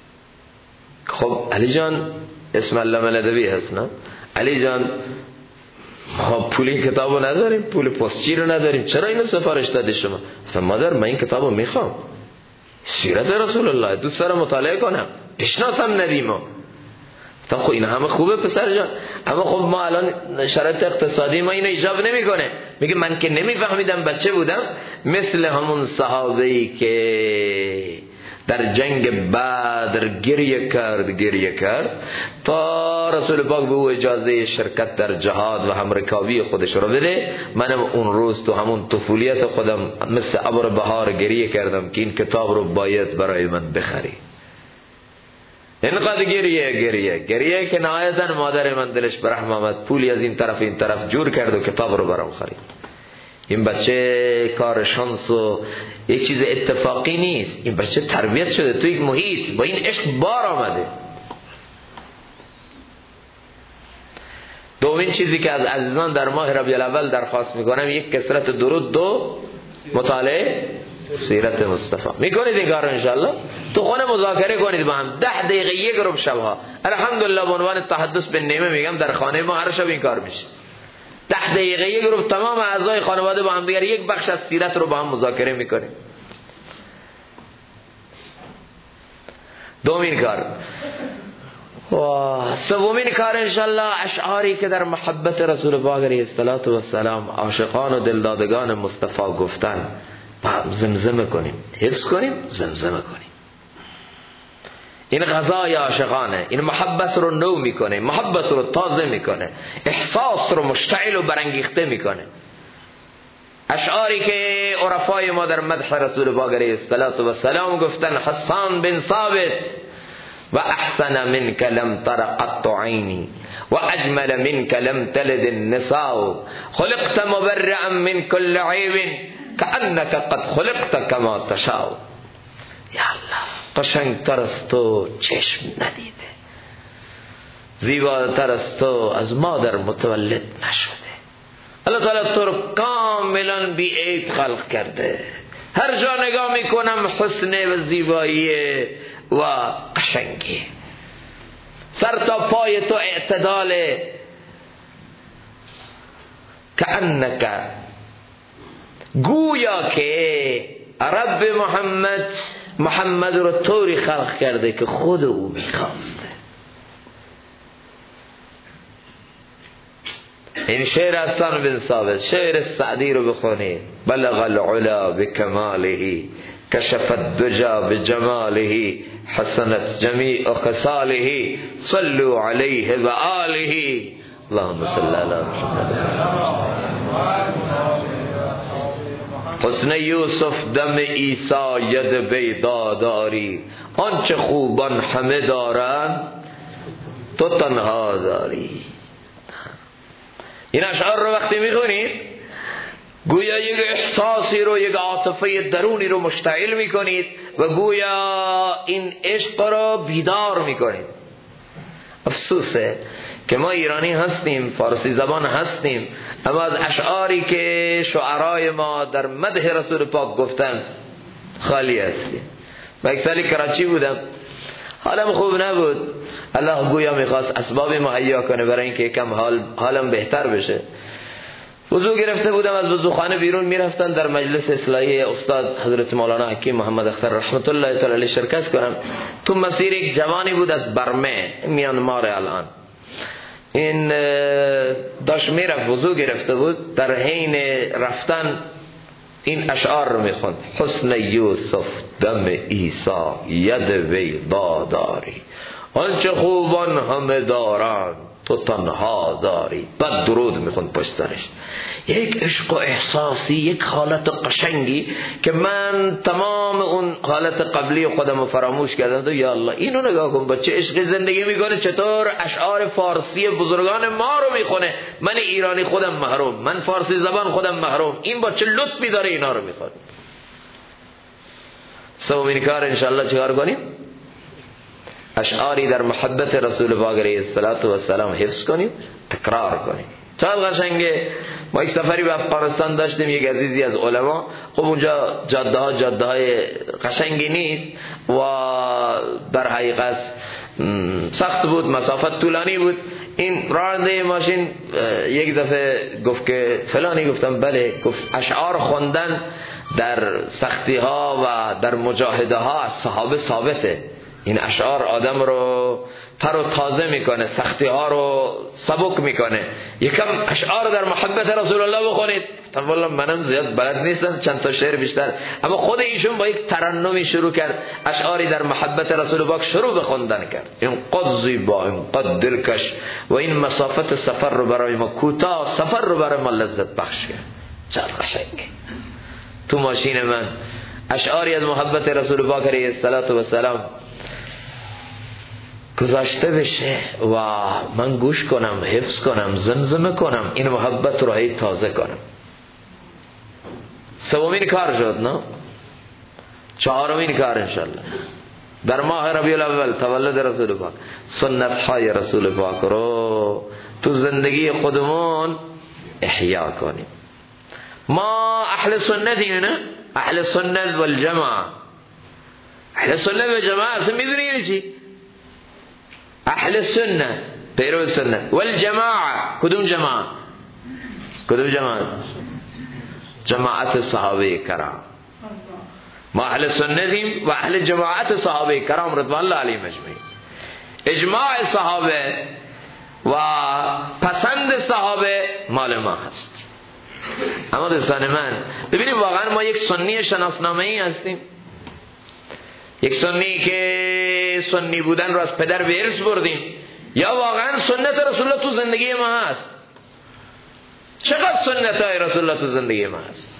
خب علی جان، اسم علامه ندوی هست نه؟ علی جان ما پول این کتابو نداریم، پول پستچی رو نداریم، چرا اینو سفارش دادی شما؟ گفتم مادر من این کتابو میخوام، سیرت رسول الله دوست دارم مطالعه کنم، بشناسم ندیمو. گفتم خب این همه خوبه پسر جان، اما خب ما الان شرایط اقتصادی ما اینو ایجاب نمیکنه. میگه من که نمیفهمیدم، بچه بودم، مثل همون صحابه‌ای که در جنگ بدر گریه کرد تا رسول پاک به او اجازه شرکت در جهاد و همرکابی خودش رو بده. منم اون روز تو همون طفولیت خودم مثل ابر بهار گریه کردم که این کتاب رو باید برای من بخری. اینقدر گریه که نهایتا مادر من دلش برحم آمد، پولی از این طرف جور کرد و کتاب رو برام خرید. این بچه کار شانس و یک چیز اتفاقی نیست، این بچه تربیت شده تو یک محیط، با این عشق بار آمده. دومین چیزی که از عزیزان در ماه ربیع الاول درخواست میکنم، یک کثرت درود، دو مطالعه سیرت مصطفی. میکنید این کار رو انشاءالله؟ تو خونه مذاکره کنید با هم 10 دقیقه یک روب شبها. الحمدلله به عنوان تحدث به نعمه میگم در خانه ما هر شب این کار میشه. 10 دقیقه یک روب تمام اعضای خانواده با هم دیگر یک بخش از سیرت رو با هم مذاکره میکنیم. دومین کار و سومین کار انشالله اشعاری که در محبت رسول پاک علیه السلام عاشقان و دلدادگان مصطفی گفتن زمزمه کنیم، حفظ کنیم، زمزمه کنیم. این غذای عاشقانه، این محبت رو نو میکنه، محبت رو تازه میکنه، احساس رو مشتعل و برانگیخته میکنه. اشعاری که عرفای ما در مدح رسول پاک علیه السلام گفتن: حسان بن ثابت و احسن منك لم تر قط عینی و اجمل منك لم تلد النساء خلقت مبرئا من كل عیب كأنك قد خلقت كما تشاء. یا الله، قشنگتر از تو چشم ندیده، زیباتر از تو از مادر متولد نشده. الله تعالی تو رو کاملا بی عیب خلق کرده. هر جا نگاه میکنم حسن و زیبایی و قشنگی، سر تا پای تو اعتداله. کأنک، گویا که رب محمد رو طوری خلق کرده که خود او میخواسته. این شعر حسان بن ثابت، شعر سعدی رو بخونید: بلغ العلا بکماله کشف الدجا بجماله حسنت جمیع خصاله صلوا علیه و آله اللهم صل علی محمد. حسن یوسف دم عیسی ید بیضا داری، آنچه خوبان همه دارند تو تنها داری. این اشعار رو وقتی میخونید گویا یک احساسی رو، یک عاطفه درونی رو مشتعل میکنید و گویا این عشق رو بیدار میکنید. افسوسه که ما ایرانی هستیم، فارسی زبان هستیم، اما از اشعاری که شعرای ما در مدح رسول پاک گفتن خالی هستیم. من یک سالی کراچی بودم، حالم خوب نبود. الله گویا میخواست اسباب مهیا کنه برای اینکه یکم حالم بهتر بشه. وضو گرفته بودم، از وضوخانه بیرون میرفتن در مجلس اصلاحی استاد حضرت مولانا حکیم محمد اختر رحمت الله تعالی علیه شرکت کنم. تو مسیر یک جوانی بود از برمه، میانمار الان. این داشت میرفت، وضو گرفته بود، در حین رفتن این اشعار رو میخوند: حسن یوسف دم عیسی ید بیضا داری، آنچه خوبان همه دارند تو تنها داری. بعد درود میخوند پشت سرش، یک عشق و احساسی، یک حالت قشنگی که من تمام اون حالت قبلی خودم فراموش کردم. تو یا الله، اینو نگاه کن با چه عشقی زندگی میکنه، چطور اشعار فارسی بزرگان ما رو میخونه. من ایرانی خودم محروم، من فارسی زبان خودم محروم، این با چه لطفی داره اینا رو میخونه. سومین کار انشاءالله چیکار کنیم؟ اشعاری در محبت رسول پاک علیه السلام حفظ کنیم، تکرار کنیم. چقدر قشنگه. ما یک سفری به افغانستان داشتیم، یک عزیزی از علما، خب اونجا جاده های قشنگی نیست و در حقیقت سخت بود، مسافت طولانی بود. این راننده ماشین یک دفعه گفت که فلانی، گفتم بله، گفت اشعار خوندن در سختی ها و در مجاهده ها از صحابه ثابته. این اشعار آدم رو تر و تازه میکنه، سختی ها رو سبک میکنه. یکم اشعار در محبت رسول الله بخونید. والله منم زیاد بلد نیستم، چند تا شعر بیشتر، اما خود ایشون با یک ترنمی شروع کرد، اشعاری در محبت رسول پاک شروع به خوندن کرد. این قد زیبا، این قد دلکش و این مسافت سفر رو برای ما کوتاه، سفر رو برای ما لذت بخش کرد. چقدر قشنگه. تو ماشین من اشعاری از محبت رسول پاک علیه السلام گذاشته بشه و من گوش کنم، حفظ کنم، زمزمه کنم، این محبت رو هی تازه کنم. سومین کار شد، نه؟ چهارمین کار انشالله در ماه ربیع الاول تولد رسول پاک، سنت های رسول پاک رو تو زندگی خودمون احیا کنیم. ما اهل سنتیم، نه؟ اهل سنت والجماعه. اهل سنت و جماعه اصلا میدونی یعنی چی؟ اهل سنت، پیرو سنت، والجماعه. کدوم جماعه؟ کدوم جماعه؟ جماعت صحابه کرام. ما اهل سنتیم و اهل جماعت صحابه کرام رضوان الله علیهم اجمعین. اجماع صحابه و پسند صحابه مال ما هست. اما دوستان من ببینید واقعا ما یک سنی شناسنامه‌ای هستیم، یک سنی که سنی بودن رو از پدر به ارث بردیم، یا واقعا سنت رسول الله تو زندگی ما هست؟ چقدر سنت های رسول الله تو زندگی ما هست؟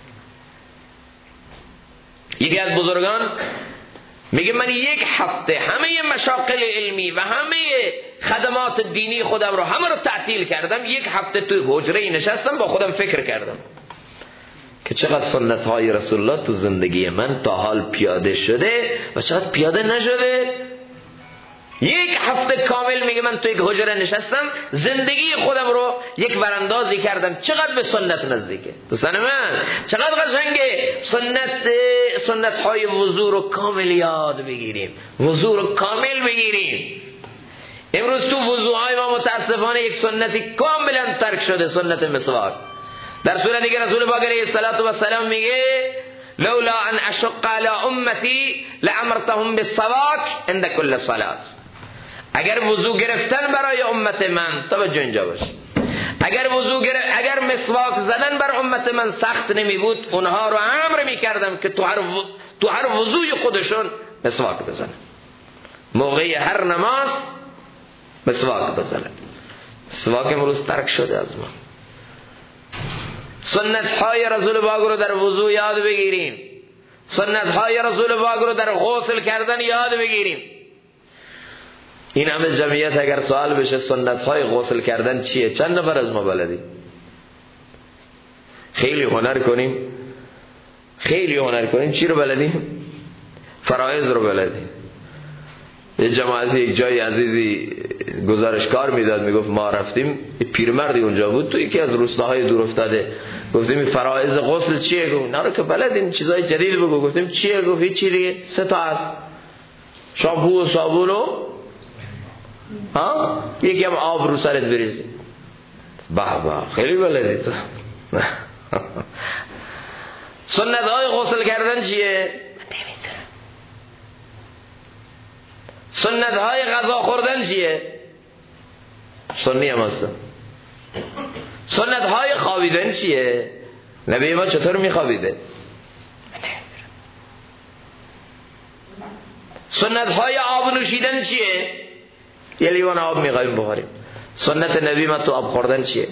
یکی از بزرگان میگه من یک هفته همه مشاغل علمی و همه خدمات دینی خودم رو همه رو تعطیل کردم، یک هفته توی حجره نشستم با خودم فکر کردم که چقدر سنت های رسول الله تو زندگی من تا حال پیاده شده و چقدر پیاده نشده. یک هفته کامل میگه من تو یک حجره نشستم، زندگی خودم رو یک وراندازی کردم، چقدر به سنت نزدیکه. دوستان من چقدر قشنگه سنت های وضو رو کامل یاد بگیریم، وضو رو کامل بگیریم. امروز تو وضوهای ما متاسفانه یک سنتی کاملا ترک شده، سنت مسواک. در سوره دیگه رسول پاک علیه السلام میگه لولا ان اشق علی امتی لامرتهم بالسواک عند كل صلاه. اگر وضو گرفتن برای امت من، توجه اینجا باش، اگر مسواک زدن بر امت من سخت نمی بود، اونها رو امر میکردم که تو هر وضوی خودشون مسواک بزنن، موقع هر نماز مسواک بزنن. مسواک امروز ترک شده از ما. سنت های رسول پاک رو در وضو یاد بگیریم، سنت های رسول پاک رو در غسل کردن یاد بگیریم. این همه جمعیت اگر سوال بشه سنت های غسل کردن چیه، چند نفر از ما بلدیم؟ خیلی هنر کنیم چی رو بلدیم؟ فرائض رو بلدیم. یه جماعتی یک جای عزیزی گزارشکار میداد، میگفت ما رفتیم، پیرمردی اونجا بود تو یکی از روستاهای دور افتاده، گفتیم این فرائض غسل چیه؟ گفت نه رو که بلدیم، چیزای جدید بگو. گفتیم چیه؟ گفت هیچ چی دیگه، 3 تا هست، شامپو و صابون و یکی هم آب رو سرت بریزی. بابا خیلی بلدی تو. سنت های غسل کردن چیه؟ سنت های غذا خوردن چیه؟ سنی هم هستن. سنت های خوابیدن چیه؟ نبی ما چطور میخوابیده؟ سنت های آب نوشیدن چیه؟ یه لیوان آب میخوایم بخوریم. سنت نبی ما تو آب خوردن چیه؟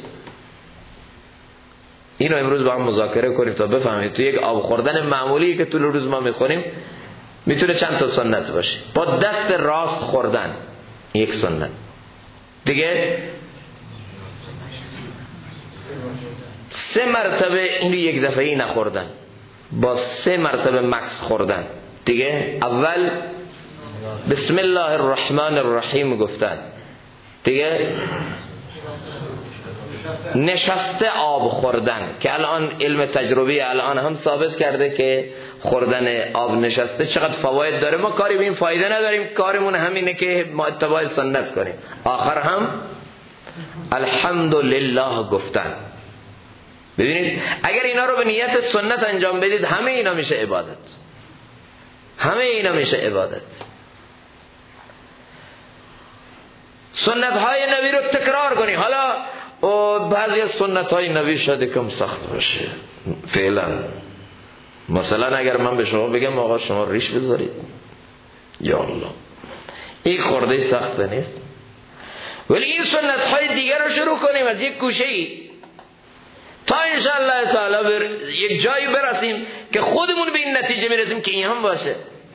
اینو امروز با هم مذاکره کنیم تا بفهمید تو یک آب خوردن معمولی که طول روز ما میخوریم میتونه چند تا سنت باشه. با دست راست خوردن یک سنت دیگه، 3 مرتبه اینو یک دفعه‌ای نخوردن، با 3 مرتبه مکس خوردن دیگه. اول بسم الله الرحمن الرحیم گفتن دیگه. نشسته آب خوردن که الان علم تجربی الان هم ثابت کرده که خوردن آب نشسته چقدر فواید داره. ما کاری به این فایده نداریم، کارمون همینه که ما اتباع سنت کنیم. آخر هم الحمدلله گفتن. ببینید اگر اینا رو به نیت سنت انجام بدید همه اینا میشه عبادت، همه اینا میشه عبادت. سنت های نبی رو تکرار کنی. حالا بعضی از سنت های نبی شاید کم سخت باشه فعلا. مثلا اگر من به شما بگم آقا شما ریش بذارید، یا الله این خورده سخت نیست، ولی این سنت های دیگر رو شروع کنیم از یک گوشه ای تا انشاءالله تعالی یک جایی برسیم که خودمون به این نتیجه میرسیم که این هم باشه.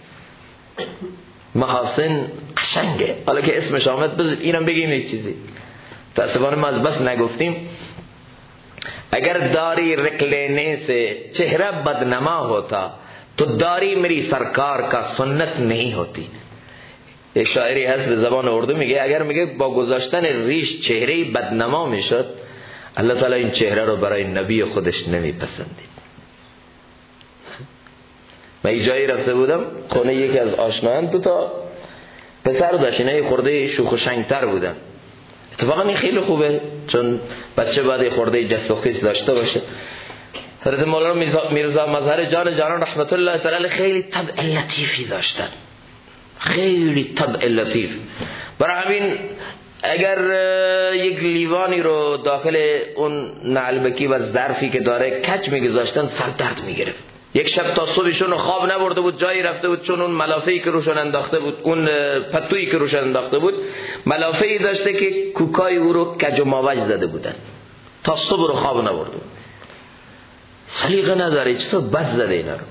محاسن قشنگه. حالا که اسمش آمد بذارید اینم بگیم یک چیزی. تأسفانه ما از بس نگفتیم. اگر داری رک لینے سے چہرہ بدنما ہوتا تو داری میری سرکار کا سنت نہیں ہوتی. یک شاعری هست به زبان اردو میگه اگر میگه با گذاشتن ریش چهره بدنما میشد، الله تعالی این چهره رو برای نبی خودش نمیپسندید. من یک جایی رفته بودم، خونه یکی از آشنایان 2 تا پسر داشت، اینا خورده شوخ و شنگتر بودن. اتفاقا این خیلی خوبه چون بچه باید خورده جست و خیز داشته باشه. حضرت مولانا میرزا مظهر جان جانان رحمت الله تعالی خیلی طبع لطیفی داشتن، خیلی طبع لطیف. برای همین اگر یک لیوانی رو داخل اون نعلبکی و ظرفی که داره کج میگذاشتن سر درد میگرفت. یک شب تا صبحشون خواب نبرده بود، جایی رفته بود، چون اون ملافه‌ای که روشن انداخته بود، اون پتویی که روشن انداخته بود ملافه‌ای داشته که کوکای او رو کج و ماوج زده بودن، تا صبح رو خواب نبرده بود. سلیقه نداره، چطور بد زده اینا رو.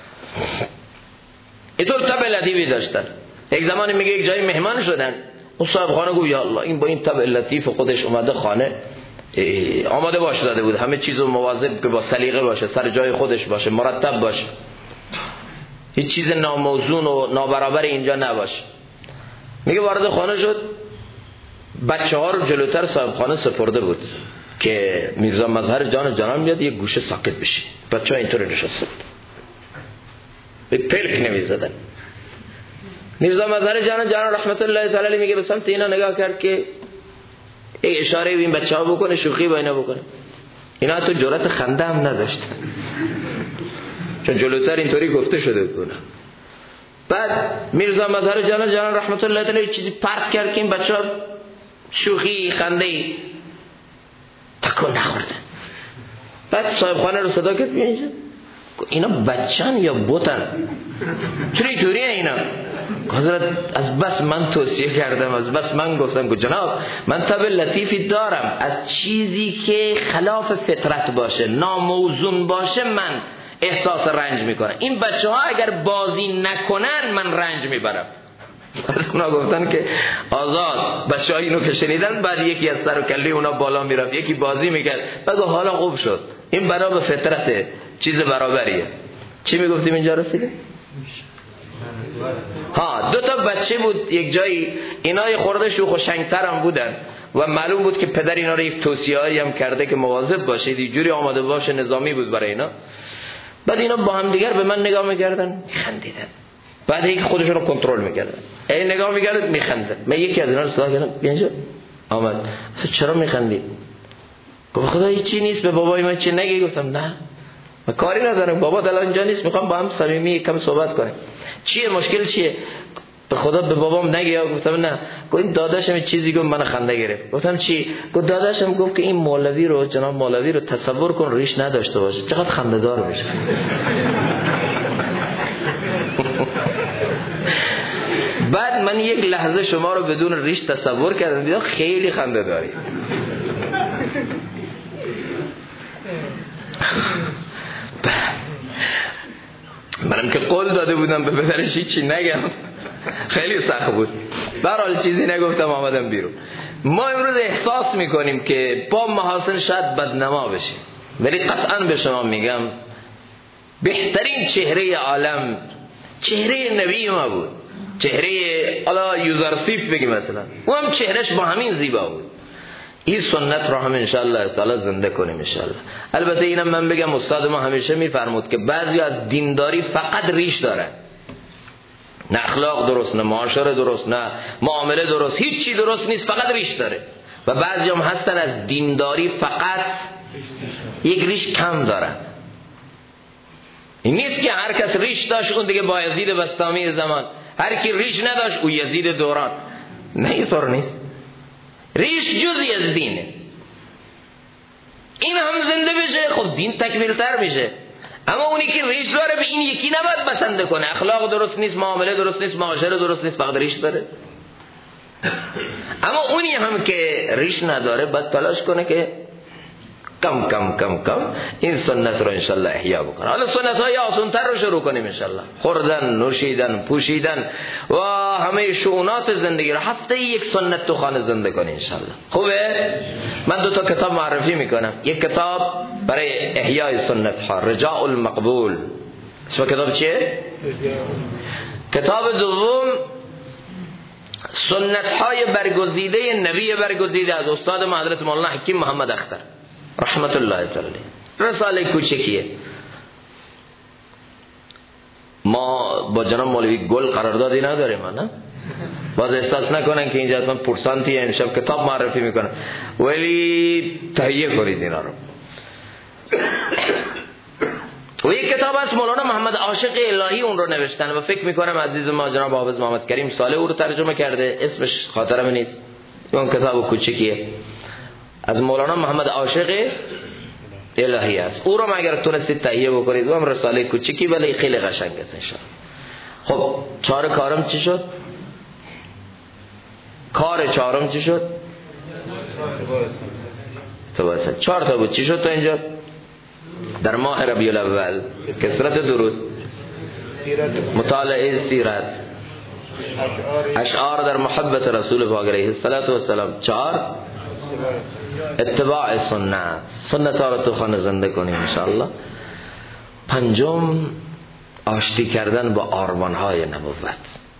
اینطور طبع لطیفی داشتن. یک زمانی میگه یک جایی مهمان شدن، اون صاحب خانه گفت یا الله این با این طبع لطیف خودش اومده خانه، آماده باش داده بود همه چیزو مواظب که با سلیقه باشه، سر جای خودش باشه، مرتب باشه، هیچ چیز ناموزون و نابرابر اینجا نباشه. میگه وارد خانه شد، بچه ها رو جلوتر صاحب خانه سپرده بود که میرزا مظهر جان میاد یک گوشه ساکت بشه. بچه ها اینطور نشسته بود، به پلک نمیزدن. میرزا مظهر جان رحمت الله تعالی علیه میگه به سمت اینا نگاه کرد که ای اشاره به این بچه ها بکنه، شوخی با اینا بکنه. اینا حتی جرأت خنده هم نداشتن چون جلوتر اینطوری گفته شده بود. بعد میرزا مظهر جان رحمت الله تعالی چیزی پرت کرد که این بچه ها شوخی خنده تکون نخوردن. بعد صاحب خانه رو صدا کرد بیا اینجا، اینا بچن یا بوتن؟ چرا اینطوریه اینا؟ حضرت از بس من توصیه کردم، از بس من گفتم که جناب من طبع لطیفی دارم، از چیزی که خلاف فطرت باشه، ناموزون باشه من احساس رنج میکنم. این بچه ها اگر بازی نکنن من رنج میبرم. اونا گفتن که آزاد. بچه ها اینو که شنیدن بعد یکی از سر و کله اونا بالا میرفت، یکی بازی میکرد، بگو حالا خوب شد، این برا به فطرته، چیز برابریه. چی میگفتیم اینجا رسیده؟ ها، دو تا بچه بود یک جایی، اینا یه خورده شوخ و شنگتر هم بودن و معلوم بود که پدر اینا رو یک توصیه‌ای هم کرده که مواظب باشید، اینجوری آماده باشه، نظامی بود برای اینا. بعد اینا با هم دیگر به من نگاه می‌کردن، خندیدن. بعد یک خودشون رو کنترل می‌کردن، این نگاه می‌کردن می‌خندن. من یکی از اینا رو صدا کردم بیا اینجا. آمد. چرا می‌خندی؟ گفت خدا هیچی نیست، به بابای من چی نگی؟ گفتم نه من کاری ندارم، بابا الان اینجا نیست، میخوام با هم صمیمی کم صحبت کنیم. چیه مشکل چیه؟ به خدا به بابام نگی. گفتم نه. گفت این داداشم چیزی گفت من خنده گرفت. گفتم چی؟ گفت داداشم گفت که این مولوی رو، جناب مولوی رو تصور کن ریش نداشته باشه، چقدر خنده‌دار میشه. بعد من یک لحظه شما رو بدون ریش تصور کردم، دیدم خیلی خنده‌داری. منم که قول داده بودم به پدرش هیچی نگم، خیلی سخت بود. برحال چیزی نگفتم، آمدم بیرون. ما امروز احساس میکنیم که با محاسن شاید بدنما بشیم، ولی قطعا به شما میگم بهترین چهره عالم چهره نبی ما بود، چهره الا یوزرسیف بگیم مثلا، او هم چهرهش با همین زیبا بود. این سنت رو هم انشاءالله تعالی زنده کنیم انشاءالله. البته اینم من بگم استاد ما همیشه میفرمود که بعضی از دینداری فقط ریش دارن، نه اخلاق درست، نه معاشره درست، نه معامله درست، هیچ چی درست نیست، فقط ریش داره. و بعضی هم هستن از دینداری فقط یک ریش کم دارن. این نیست که هر کس ریش داشت اون دیگه با یزید بستامی زمان، هر کی ریش نداشت او یزید دوران. نه اینطور نیست. ریش جزئی از دینه، این هم زنده بشه خب دین تکمیل تر میشه. اما اونی که ریش داره به این یکی نباید بسنده کنه، اخلاق درست نیست، معامله درست نیست، معاشره درست نیست، فقط ریش داره. اما اونی هم که ریش نداره باید تلاش کنه که کم کم کم کم این سنت رو انشالله احیا بکنه. حالا سنت های آسان‌تر رو شروع کنیم انشالله، خوردن، نوشیدن، پوشیدن و همه شؤونات زندگی رو هفته یک سنت تو خانه زنده کنیم انشالله. خوبه؟ من دو تا کتاب معرفی میکنم. یک کتاب برای احیای سنت ها، رجاء المقبول، اسم کتاب چیه؟ کتاب دوم سنت های برگزیده نبی برگزیده از استاد ما حضرت مولانا حکیم محمد اختر رحمت الله تعالی. رساله کوچکیه. ما با جناب مولوی گل قراردادی نداریم، نه؟ باز احساس نکنن که اینجا من پرسانتی امشب کتاب معرفی میکنم، ولی تهیه کنید اینا رو. و یک کتاب است مولانا محمد عاشق الهی اون رو نوشتن و فکر میکنم عزیز ما جناب حافظ محمد کریم صالح او رو ترجمه کرده، اسمش خاطرم نیست، اون کتاب کوچیکیه از مولانا محمد عاشق الهی است. او رو ما اگر تونستید تهیه بکنید، اون رساله کوچیکی ولی خیلی قشنگ است انشاءالله. خب چهار کارم چی شد؟ کار چهارم چی شد؟ توسط 4 تا بود. چی شد تا اینجا؟ در ماه ربیع الاول کثرت درود، مطالعه سیرت، اشعار در محبت رسول پاک علیه السلام. 4 اتباع سنت ها رو تو خانه زنده کنیم انشاءالله. 5 آشتی کردن با آرمان های نبوت.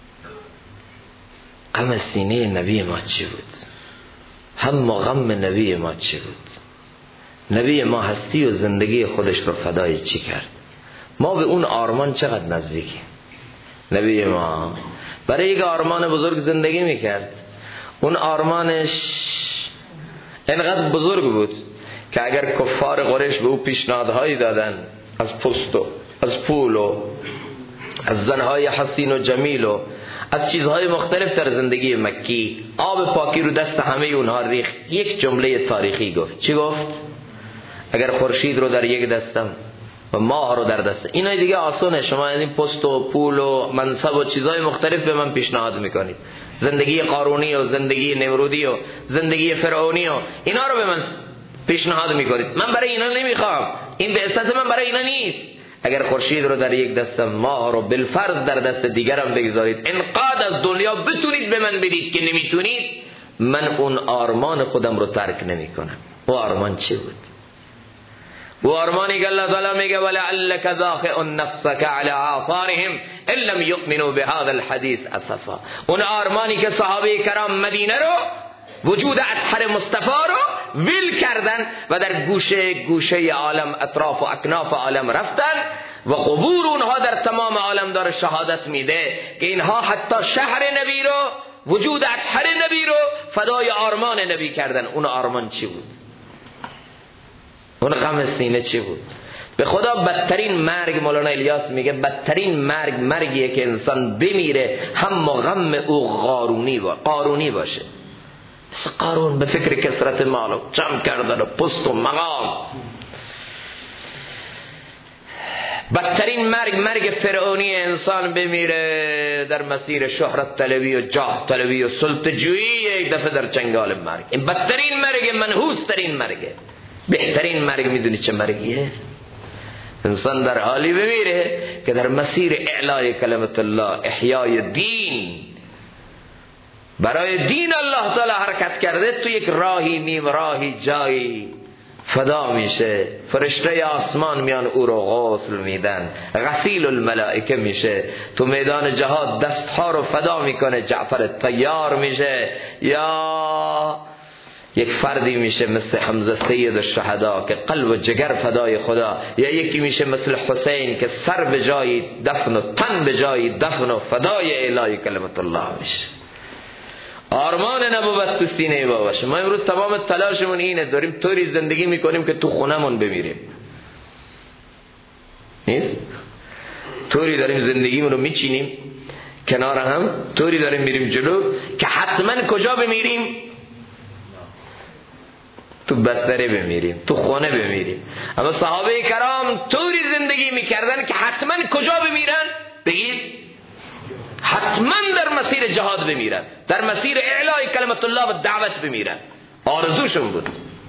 غم سینه نبی ما چی بود؟ هم غم نبی ما چی بود؟ نبی ما هستی و زندگی خودش رو فدای چی کرد؟ ما به اون آرمان چقدر نزدیکیم؟ نبی ما برای یک آرمان بزرگ زندگی میکرد. اون آرمانش اینقدر بزرگ بود که اگر کفار قریش به او پیشنهادهایی دادن از پست و از پول و از زنهای حسین و جمیل و از چیزهای مختلف در زندگی مکی، آب پاکی رو دست همه اونها ریخت. یک جمله تاریخی گفت. چی گفت؟ اگر خورشید رو در یک دستم و ماه رو در دست، اینا دیگه آسونه، شما این پست و پول و منصب و چیزهای مختلف به من پیشنهاد میکنید، زندگی قارونی و زندگی نمرودی و زندگی فرعونی و اینا رو به من پیشنهاد میکنید، من برای اینا نمیخوام، این بعثت من برای اینا نیست. اگر خورشید رو در یک دستم، ماه رو بالفرض در دست دیگرم بگذارید، انقدر از دنیا بتونید به من بدید که نمیتونید، من اون آرمان خودم رو ترک نمیکنم. او آرمان چی بود؟ و آرمانی که الله تعالی میگه ولعلک ذاخع نفسک علی آثارهم ان لم یؤمنوا بهذا الحدیث اسفا. اون آرمانی که صحابه کرام مدینه رو، وجود اطهر مصطفی رو ویل کردن و در گوشه عالم، اطراف و اکناف عالم رفتن و قبور اونها در تمام عالم داره شهادت میده که اینها حتی شهر نبی رو، وجود اطهر نبی رو فدای آرمان نبی کردن. اون آرمان چی بود؟ اون غم سینه چی بود؟ به خدا بدترین مرگ، مولانا الیاس میگه بدترین مرگ مرگیه که انسان بمیره هم غم او قارونی باشه. مثل قارون به فکر کثرت مال و جمع کردن و پست و مقام. بدترین مرگ فرعونی انسان بمیره در مسیر شهرت طلبی و جاه طلبی و سلطه جویی، یک دفعه در چنگال مرگ. این بدترین مرگ، منحوس ترین مرگه. بهترین مرگ میدونی چه مرگیه؟ انسان در حالی بمیره که در مسیر اعلای کلمت الله، احیای دین، برای دین الله تعالی حرکت کرده، تو یک راهی، نیم راهی، جایی فدا میشه، فرشته آسمان میان او رو غسل میدن، غسیل الملائکه میشه، تو میدان جهاد دستها رو فدا میکنه، جعفر طیار میشه، یا یک فردی میشه مثل حمزه سید الشهدا که قلب و جگر فدای خدا، یا یکی میشه مثل حسین که سر به جای دفن و تن به جای دفن و فدای اعلای کلمت الله میشه. آرمان نبوت تو سینه ما باشه. ما امروز تمام تلاشمون اینه، داریم طوری زندگی میکنیم که تو خونمون بمیریم. نیست؟ طوری داریم زندگیمون رو میچینیم کنار هم، طوری داریم میریم جلو که حتما کجا بمیریم؟ تو بستره بمیریم، تو خونه بمیریم. اما صحابه کرام طوری زندگی میکردن که حتما کجا بمیرن؟ بگید حتما در مسیر جهاد بمیرن، در مسیر اعلای کلمت الله و دعوت بمیرن. آرزوشون بود.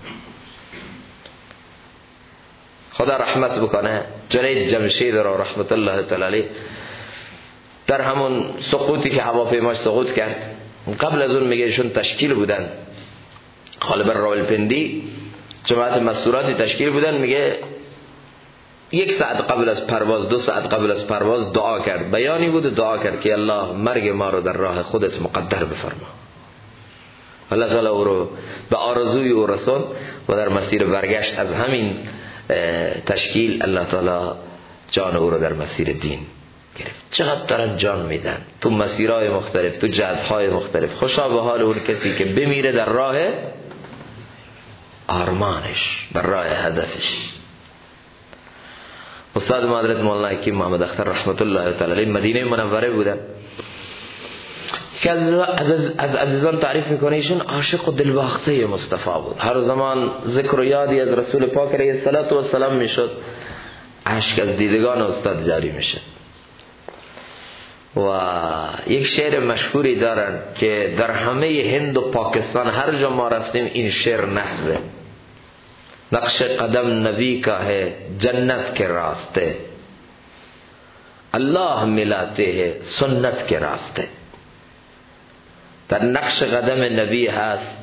خدا رحمت بکنه جنید جمشید را رحمت الله تعالی علیه، در همون سقوطی که هواپیماش سقوط کرد، قبل از اون میگه ایشون تشکیل بودن، غالبا راولپندی جماعت مستوراتی تشکیل بودن، میگه 1 ساعت قبل از پرواز، 2 ساعت قبل از پرواز دعا کرد، بیانی بود و دعا کرد که الله مرگ ما رو در راه خودت مقدر بفرما. الله تعالی او رو به آرزوی او رسوند و در مسیر برگشت از همین تشکیل الله تعالی جان او رو در مسیر دین گرفت. چقدر دارن جان میدن تو مسیرهای مختلف، تو جهتهای مختلف. خوشا به حال اون کسی که بمیره در راه آرمانش، در راه هدفش. استاد ما حضرت مولانا حکیم محمد اختر رحمت الله تعالی علیه مدینه منوره بودن. که از عزیزان تعریف میکنه ایشون عاشق و دلباخته مصطفی بود. هر زمان ذکر و یادی از رسول پاک علیه السلام میشد، اشک از دیدگان استاد جاری میشه. و یک شعر مشهوری دارن که در همه هند و پاکستان هر جا ما رفتیم این شعر نصبه: نقش قدم نبی کا ہے جنت کے راستے، اللہ ملاتے ہیں سنت کے راستے. در نقش قدم نبی هست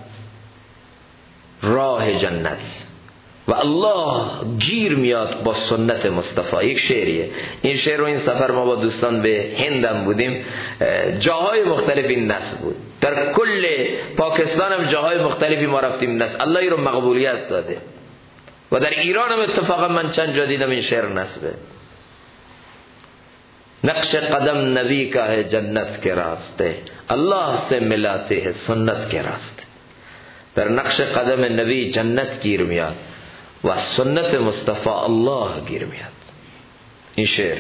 راه جنت و الله گیر میاد با سنت مصطفی. یک شعریه. این شعر رو این سفر ما با دوستان به هندم بودیم، جاهای مختلف این نصب بود. در کل پاکستان هم جاهای مختلفی ما رفتیم نصب. الله ای رو مقبولیت داده. و در ایران هم اتفاقا من چند جا دیدم این شعر نصبه: نقش قدم نبی کا ہے جنت کے راستے، اللہ سے ملاتے ہیں سنت کے راستے. در نقش قدم نبی جنت گیر میاد و سنت مصطفی الله گیر میاد. این شعر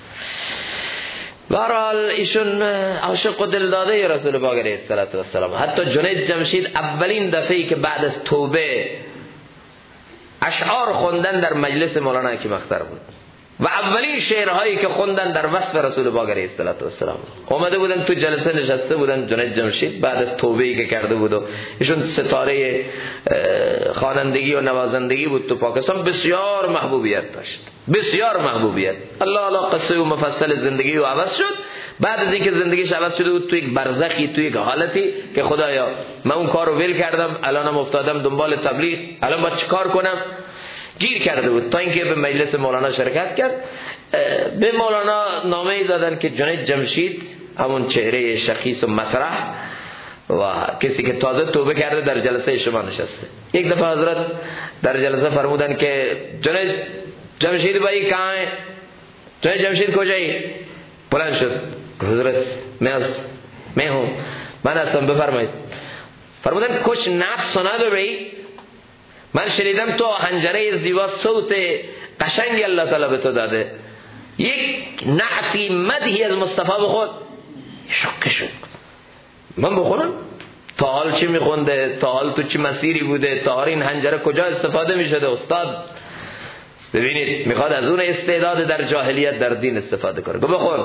بهرحال ایشون عاشق و دلداده رسول پاک علیه السلام. حتی جنید جمشید اولین دفعه‌ای که بعد از توبه اشعار خوندن در مجلس مولانا حکیم اختر بود و اولین شعرهایی که خوندن در وصف رسول پاک علیه السلام. اومده بودن تو جلسه نشسته بودن جنید جمشید بعد از توبه‌ای که کرده بود و ایشون ستاره خوانندگی و نوازندگی بود تو پاکستان، بسیار محبوبیت داشت، بسیار محبوبیت. الله علا قصه و مفصل زندگی و عوض شد. بعد از اینکه زندگیش عوض شده بود تو یک برزخی، تو یک حالتی که خدایا من اون کارو ول کردم، الانم افتادم دنبال تبلیغ، الان باید چیکار کنم؟ گیر کرده بود تا اینکه به مجلس مولانا شرکت کرد. به مولانا نامه‌ای دادن که جنید جمشید، همون چهره شخیص و مطرح و کسی که تازه توبه کرده، در جلسه شما نشسته. یک دفعه حضرت در جلسه فرمودن که جنید جمشید بایی کہاں ہے؟ جنید جمشید کجایی؟ بلند شد. حضرت میں ہوں، من هستم، بفرمایید. فرمودن کچھ نعت سنا دو بھئی، من شنیدم تو حنجره زیبا صوت قشنگی الله تعالی به تو داده، یک نعتی مدحی از مصطفی بخون. شوکه شد. من بخونم؟ تا حال چی میخونده؟ تا حال تو چی مسیری بوده؟ تا حال این حنجره کجا استفاده میشده؟ استاد ببینید میخواد از اون استعداد در جاهلیت در دین استفاده کنه. بخون.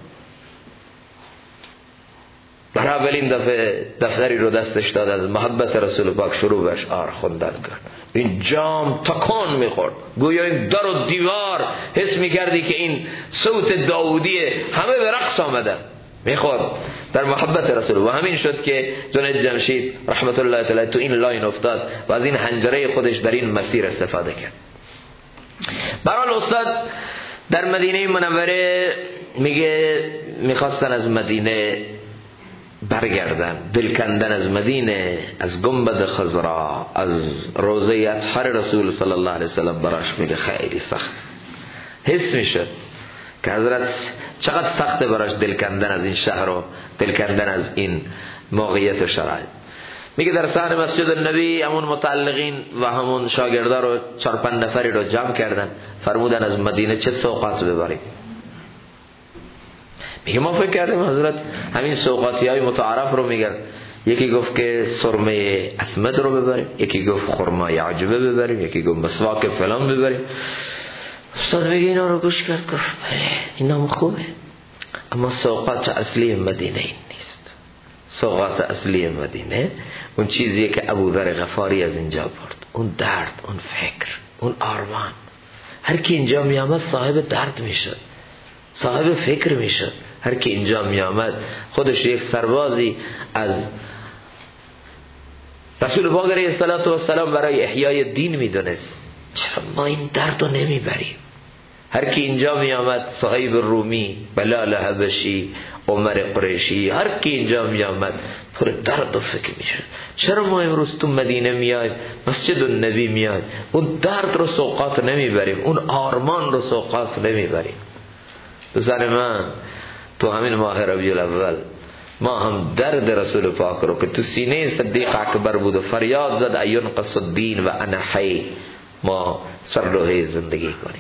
برای اولین دفعه دفتری رو دستش داد، از محبت رسول پاک شروع به اشعار خوندن کرد. این جام تکان میخورد، گویا این در و دیوار حس میکردی که این صوت داودیه، همه به رقص آمدن میخورد در محبت رسول. و همین شد که جنید جمشید رحمت الله تعالی تو این لاین افتاد و از این حنجره خودش در این مسیر استفاده کرد. برای استاد در مدینه منوره میگه میخواستن از مدینه برگردن، دل کندن از مدینه، از گنبد خضرا، از روضه اطهر رسول صلی الله علیه وسلم براش میگه خیلی سخت. حس میشه که حضرت چقدر سخته براش دل کندن از این شهر و دل کندن از این موقعیت و شرایط. میگه در صحن مسجد نبی همون متعلقین و همون شاگردا رو 4-5 نفری رو جمع کردن، فرمودن از مدینه چه سوغات ببریم. میگه ما فکر کردیم حضرت همین سوغاتی های متعارف رو میگن. یکی گفت که سرمه اسمد رو ببریم، یکی گفت خرمای عجبه ببریم، یکی گفت مسواک فلان ببریم. استاد میگه اینا رو گوش کرد، گفت اینا خوبه، اما سوغات اصلی مدینه این نیست. سوغات اصلی مدینه اون چیزیه که ابوذر غفاری از اینجا برد، اون درد، اون فکر، اون آرمان. هر کی اینجا میامد صاحب درد میشد، صاحب فکر میشد. هر کی اینجا میامد خودش یک سربازی از رسول پاک علیه السلام برای احیای دین میدونست. چرا ما این درد رو نمیبریم؟ هر کی اینجا میامد، صهیب رومی، بلال حبشی، عمر قریشی، هر کی اینجا میامد پر درد و فکر میشه. چرا ما امروز تو مدینه میایم، مسجد النبی میایم، اون درد رو سوقات نمیبریم، اون آرمان رو سوقات نمیبریم؟ دوستان من، تو همین ماه ربیع الاول ما هم درد رسول پاک رو که تو سینه صدیق اکبر بود و فریاد زد اینقص الدین و انا حی، ما سر روحه زندگی کنیم.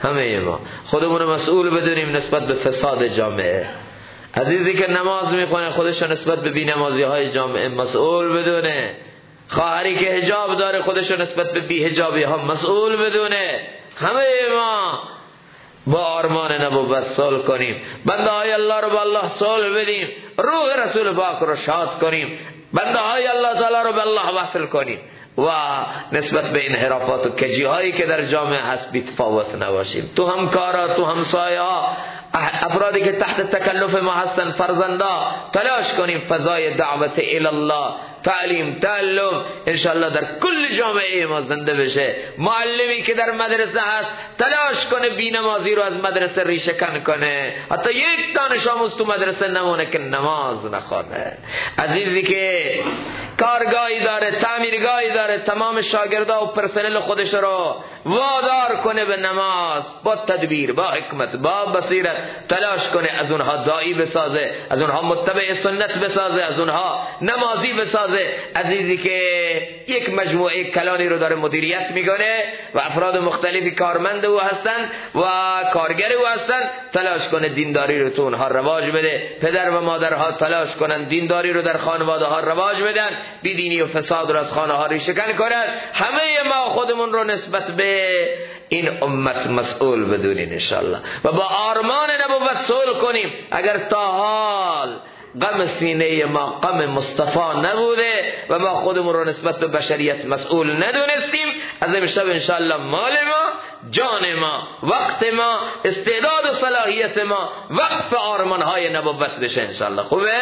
همه ما خودمون مسئول بدونیم نسبت به فساد جامعه. عزیزی که نماز میخونه خودش نسبت به بی‌نمازی های جامعه مسئول بدونه. خواهری که حجاب داره خودش نسبت به بی‌حجابی ها مسئول بدونه. همه ما با آرمان نبوت صلح کنیم، بنده های الله رو به الله صلح بدیم، روح رسول پاک رو شاد کنیم، بنده های الله تعالی رو به الله وصل کنیم و نسبت به انحرافات و کجی هایی که در جامعه هست بی‌تفاوت نباشیم. تو همکارا، تو همسایه‌ها، افرادی که تحت تکلف ما هستن، فرزندا، تلاش کنیم فضای دعوت الی الله، تعلیم، تعلم انشاءالله در کل جامعه ما زنده بشه. معلمی که در مدرسه هست تلاش کنه بی‌نمازی رو از مدرسه ریشه کن کنه، حتی یک دانش آموز تو مدرسه نمونه که نماز نخونه. عزیزی که کارگاهی داره، تعمیرگاهی داره، تمام شاگردا و پرسنل خودش رو وادار کنه به نماز، با تدبیر، با حکمت، با بصیرت تلاش کنه از اونها داعی بسازه، از اونها متبع سنت بسازه، از اونها نمازی بسازه. عزیزی که یک مجموعه کلانی رو داره مدیریت میکنه و افراد مختلفی کارمند او هستن و کارگر او هستن، تلاش کنه دینداری رو تو اونها رواج بده. پدر و مادرها تلاش کنن دینداری رو در خانواده ها رواج بدن، بیدینی و فساد رو از خانه ها ریشه کن کنن. همه ما خودمون رو نسبت به این امت مسئول بدونین انشاءالله و با آرمان نبوت صلح کنیم. اگر تا حال غم سینه ما غم مصطفی نبوده و ما خودمون رو نسبت به بشریت مسئول ندونستیم، از امشب انشاءالله مال ما، جان ما، وقت ما، استعداد و صلاحیت ما وقف آرمانهای نبوت بشه انشاءالله. خوبه؟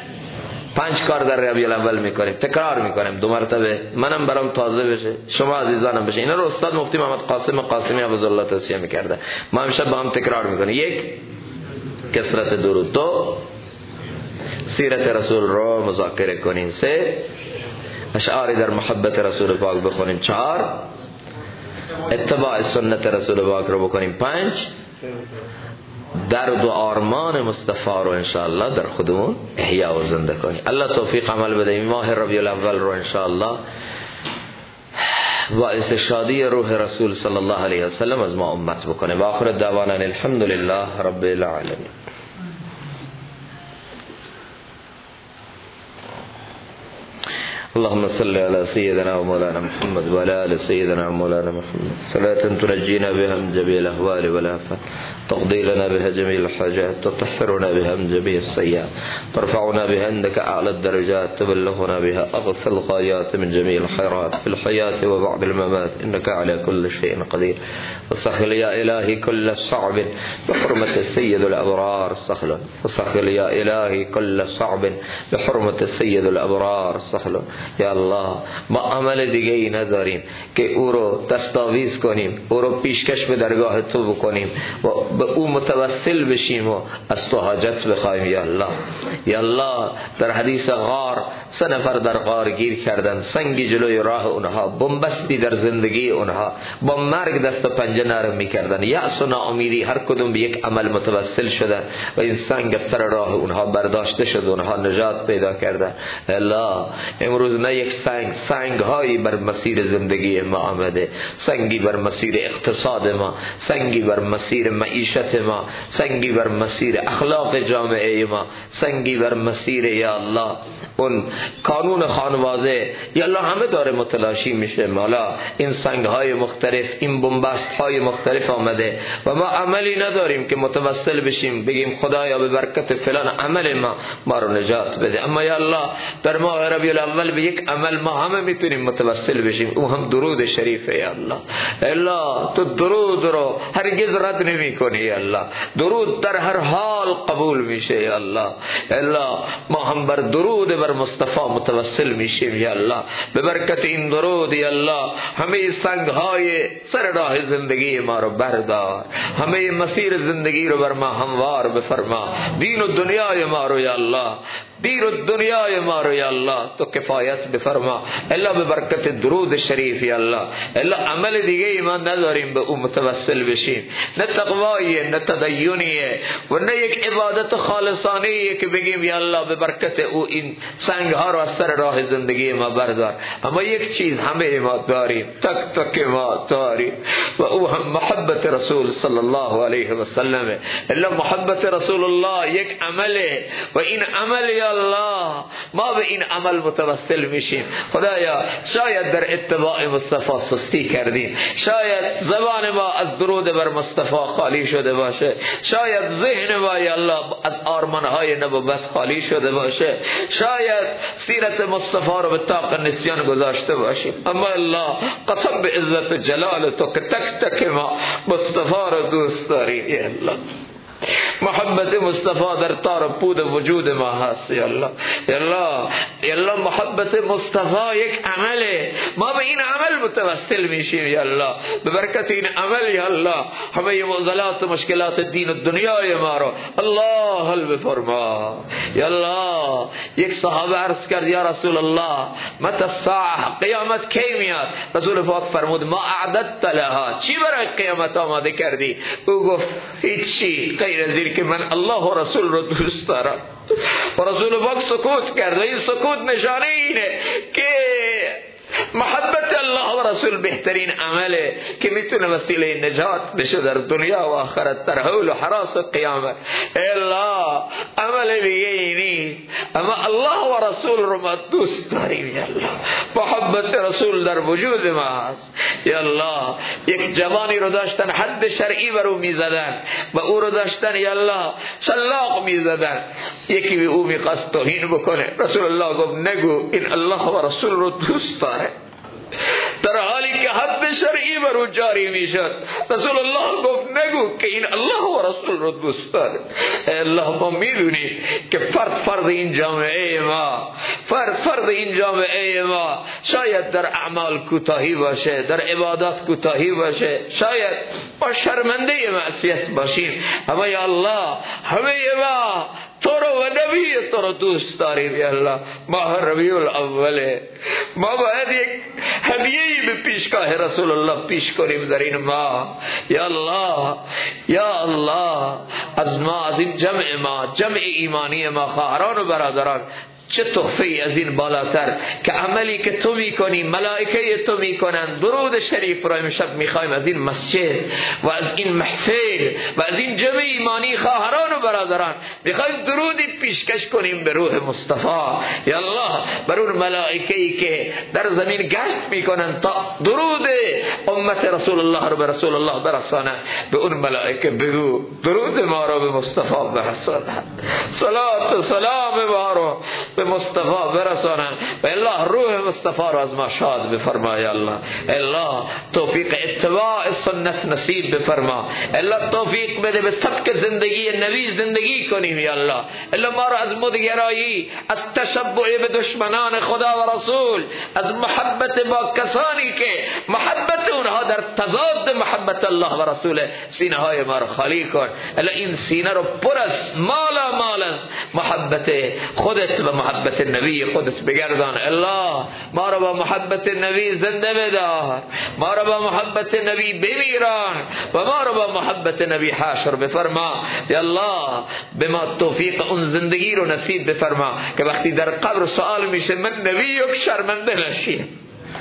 5 کار در ربیع الاول میکنیم، تکرار میکنیم 2 مرتبه، منم برام تازه بشه، شما عزیزانم بشه. اینا رو استاد مفتی محمد قاسمی حفظه توصیه میکرده، ما امشب با هم تکرار میکنیم. 1 کثرت درود، 2 سیرت رسول رو مذاکره کنیم، 3 اشعاری در محبت رسول پاک بخونیم، 4 اتباع سنت رسول پاک رو بکنیم، 5 درد و آرمان مصطفی رو انشاءالله در خودمون احیا و زنده کنیم. الله توفیق عمل بده. این ماه ربیع الاول رو انشاءالله باعث شادی روح رسول صلی الله علیه و سلم از ما امت بکنه. و آخر دعوانا الحمد لله رب العالمین. اللهم صل على سيدنا ومولانا محمد وعلى آل سيدنا ومولانا محمد صلاة تنجينا بها من جميع الأهوال والآفات، تقضي لنا بها جميع الحاجات، وتطهرنا بها من جميع السيئات، ترفعنا بها عندك أعلى الدرجات، تبلغنا بها أقصى الغايات من جميع الخيرات في الحياة وبعد الممات، إنك على كل شيء قدير. وسهل يا إلهي كل صعب بحرمة السيد الأبرار سهل، وسهل يا إلهي كل صعب بحرمة السيد الأبرار سهل. یا الله ما عمل دیگه ای نداریم که او رو دستاویز کنیم، او رو پیشکش به درگاه تو بکنیم و به او متوسل بشیم و از تو حاجت بخوایم. یا الله، یا الله در حدیث غار 3 نفر در غار گیر کردن، سنگی جلوی راه اونها، بنبستی در زندگی اونها، با مرگ دست و پنجه نرم میکردن، یأس و ناامیدی هر کدوم به یک عمل متوسل شدن و این سنگ از سر راه اونها برداشته شد، اونها نجات پیدا کردن. الله امروز نه یک سنگ هایی بر مسیر زندگی ما آمده، سنگی بر مسیر اقتصاد ما، سنگی بر مسیر معیشت ما، سنگی بر مسیر اخلاق جامعه ما، سنگی بر مسیر یا الله اون قانون خانواده. یا الله همه داره متلاشی میشه. مولا این سنگ های مختلف، این بنبست های مختلف آمده و ما عملی نداریم که متوسل بشیم بگیم خدایا به برکت فلان عمل ما رو نجات بده. اما یا الله در ماه ربیع الاول به یک عمل ما همه میتونیم متوسل بشیم، او هم درود شریفه. یا الله، الله تو درود رو هرگز رد نمی کنی. یا الله درود در هر حال قبول میشه. یا الله، الله ما هم بر درود بر مصطفی متوسل میشیم. یا الله به برکت این درود یا الله همه سنگ های سر راه زندگی ما رو بردار، همه مسیر زندگی رو بر ما هموار بفرما، دین و دنیای ما رو یا الله دین و دنیای ما رو یا الله تو کفایت بفرما. الا به برکت درود شریف یا الله، الا عمل دیگه ایمان نداریم به او متوسل بشیم، نه تقواییه نه تدینیه و نه یک عبادت خالصانه‌ایه که بگیم یا الله به برکت او این سنگ ها رو از سر راه زندگی ما بردار. اما یک چیز همه ما داریم، تک تک ما داریم و او هم محبت رسول صلی الله علیه و سلم. الا محبت رسول الله یک عمله و این عمل یا الله ما به این عمل متوسل میشیم. خدایا شاید در اتباع مصطفی سستی کردیم، شاید زبان ما از درود بر مصطفی خالی شده باشه، شاید ذهن ما یا الله از آرمانهای نبوت خالی شده باشه، شاید سیرت مصطفی رو به طاق نسیان گذاشته باشیم. اما الله قسم به عزت و جلال تو که تک تک ما مصطفی رو دوست داریم یا الله. محبت مصطفی در تار پود وجود ما هست یا الله. یا الله یا الله محبت مصطفی یک عمله، ما به این عمل متوسل میشیم یا الله. به برکت این عمل یا الله همه معضلات و مشکلات دین و دنیای ما رو الله حل بفرما یا الله. یک صحابه عرض کرد یا رسول الله متى الساعه، قیامت کی میاد؟ رسول پاک فرمود ما اعددت لها، چی برای قیامت آماده کردی؟ او گفت هیچی غیر از این که من الله و رسول رو دوست دارم. و رسول پاک سکوت کرد و این سکوت نشانه اینه که محبت الله و رسول بهترین عمله که میتونه وسیله نجات بشه در دنیا و آخرت، در حول و حراس قیامت. الله عمل دیگه نیست، اما الله و رسول رو ما دوست داریم یا الله. محبت رسول در وجود ما هست یا الله. یک جوانی رو داشتن حد شرعی بر او میزدن و او رو داشتن یا الله شلاق میزدن، یکی به او میخواست توهین بکنه، رسول الله گفت نگو این الله و رسول رو دوست داره. در حالی که حد شرعی بر او جاری میشد رسول الله گفت نگو که این الله و رسول رو دوست داره. الله ما میدونی که فرد این جامعه ما، فرد این جامعه ما شاید در اعمال کوتاهی باشه، در عبادات کوتاهی باشه، شاید ما شرمنده معصیت باشیم، اما یا الله همه ما تو رو و نبی تو رو دوست داریم یا الله. ماه ربیع الاول ما باید یک هدیه‌ای به پیشگاه رسول الله پیش کنیم در این ماه یا الله. یا الله از ما، از این جمع ما، جمع ایمانی ما، خواهران و برادران، چه تحفه از این بالاتر که عملی که تو میکنی ملائکه تو میکنن. درود شریف را امشب میخوایم از این مسجد و از این محفل و از این جمع ایمانی خواهران و برادران میخوایم درودی پیشکش کنیم به روح مصطفی یا الله، بر اون ملائکه‌ای که در زمین گشت میکنن تا درود امت رسول الله رو به رسول الله برسانند. به اون ملائکه بگو درود ما رو به مصطفی برسانند، صلات و سلام ما رو به مصطفی برسانند و الله روح مصطفی رو از ما شاد بفرما یا الله. الله توفیق اتباع سنت نصیب بفرما. الله توفیق بده به سبک زندگی نبی زندگی کنیم یا الله. الله ما رو از مدگرایی، از تشبع به دشمنان خدا و رسول، از محبت با کسانی که محبت اونها در تضاد محبت الله و رسول، سینه های ما رو خالی کن. الله این سینه رو پر از مال از محبت خودت و محبت نبی خودت بگردان. الله ما رو با محبت نبی زنده بدار، ما رو با محبت نبی بمیران و ما رو با محبت نبی حشر بفرما یا الله. به ما توفیق اون زندگی رو نصیب بفرما که وقتی در قبر سوال میشه من نبی یک شرمنده نشیم.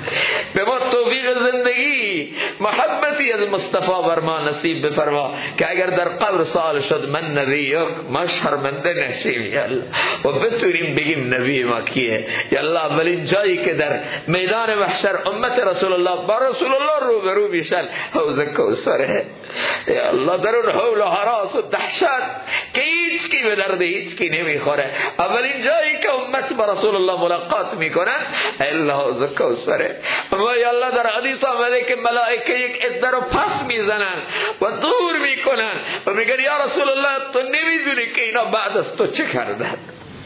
به ما توفیق زندگی محبتی از مصطفی بر ما نصیب بفرما که اگر در قبر سوال شد من نبی ما شرمنده نشیم یا الله و بتونیم بگیم نبی ما کیه یا الله. ولی جایی که در میدان محشر امت رسول الله با رسول الله روبرو میشن حوض کوثر یا الله، در اون حول و هراس و دهشت که هیچ کی به درد هیچ کی نمیخوره. اولین جایی که امت با رسول الله ملاقات میکنن الا حوض کوثر. اما یا الله در حدیث آمده که ملائکه یک عده رو پس میزنن و دور میکنن و میگن یا رسول الله تو نمیدونی که اینا بعد از تو چه کردن.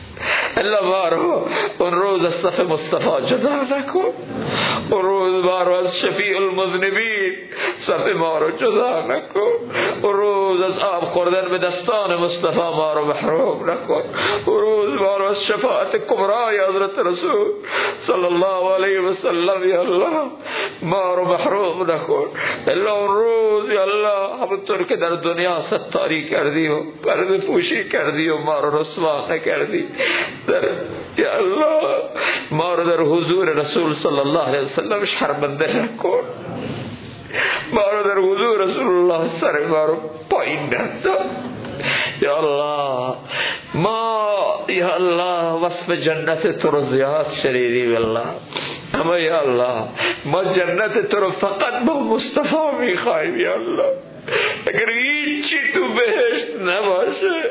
الله بارو اون روز از صف مصطفی جدا نکن، اون روز بارو از شفیع المذنبین صف ما رو جدا نکن. اون روز از آب خوردن به دستان مصطفی ما رو محروم نکن. اون روز ما رو از شفاعت کبرای حضرت رسول صلی الله علیه و سلم یا الله ما رو محروم نکن. الا اون روز یا الله همونطور که در دنیا ستاری کردی و پرده پوشی کردی و ما رو رسوا نکردی، یا الله ما رو در حضور رسول صلی الله علیه وسلم شرمنده نکن. ما رو در حضور رسول الله سر ما رو پایین ندار. یا الله ما یا الله وصف جنت تو رو زیاد شنیدیم الله، اما یا الله ما جنت تو رو فقط با مصطفی میخوایم. یا الله اگر هیچی تو بهشت نباشه،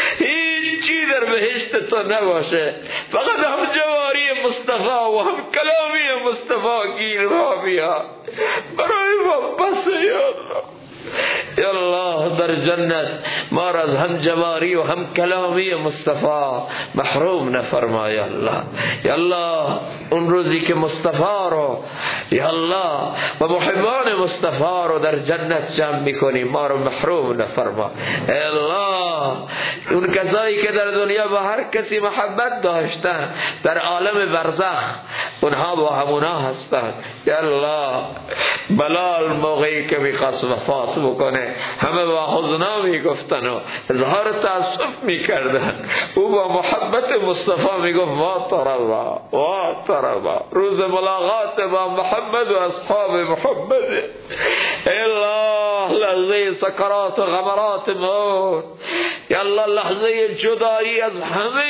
هیچی در بهشت تو نباشه، فقط هم جواری مصطفی و هم کلامی مصطفی گیر ما بیا برای ما بس. یا الله یا الله در جنت ما را از هم جواری و هم کلامی مصطفی محروم نفرما. یا الله یا الله اون روزی که مصطفی رو یا الله و محبان مصطفی رو در جنت جمع میکنی ما رو محروم نفرما. ای الله اون کسایی که در دنیا با هر کسی محبت داشتن در عالم برزخ اونها با همونا هستن. یا الله بلال موقعی که میخواست وفات بکنه همه با حزنا میگفتن و اظهار تأسف میکردن، او با محبت مصطفی میگفت وا تروا وا تروا. روز ملاقات با محمد و اصحاب محمد. ای الله لحظه سکرات و غمرات موت، یا الله لحظه جدایی از همه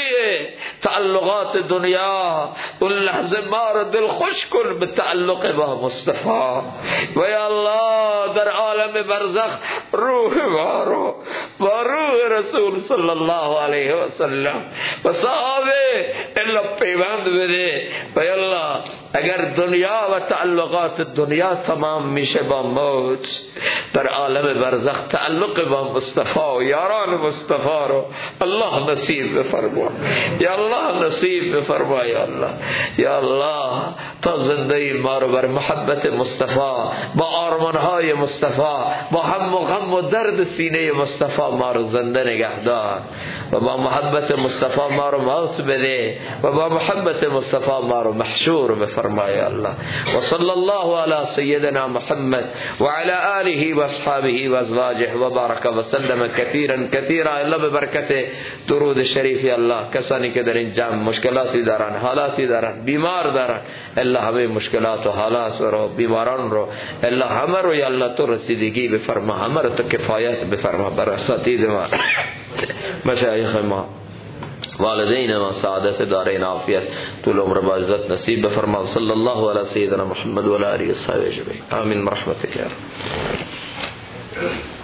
تعلقات دنیا، اون لحظه ما رو دل خوش کن به تعلق با مصطفی. و یا الله در عالم برزخ روح ما رو با روح رسول صلی الله علیه و سلم و صحابه الا پیوند بده. و یا الله اگر دنیا و تعلقات دنیا تمام میشه با موت، در عالم برزخ تعلق با مصطفی و یاران مصطفی رو الله نصیب بفرما. یا الله نصیب بفرما. یا الله یا الله تا زنده ما رو بر محبت مصطفی با آرمانهای مصطفی با هم و غم و درد سینه مصطفی ما رو زنده نگهدار و با محبت مصطفی ما رو موت بده و با محبت مصطفی ما رو محشور بفرما. یا الله و صلی الله علی سیدنا محمد و علی آله و اصحابه و ازواجه و بارک و سلم کثیرا کثیرا. الله به برکت درود شریف الله کسانی که در این جمع مشکلاتی دارن، حالاتی دارن، بیمار دارن، الله همه مشکلات و حالات رو بیماران رو الله همه رو یا الله تو رسیدگی بفرما، همه رو تو کفایت بفرما بر اساتید ما، مشایخ ما، والدین ما، سعادت دارین، عافیت طول عمر با عزت نصیب بفرما. صلی الله علی سیدنا محمد و علی آله و صحبه اجمعین. آمین برحمتک یا رب.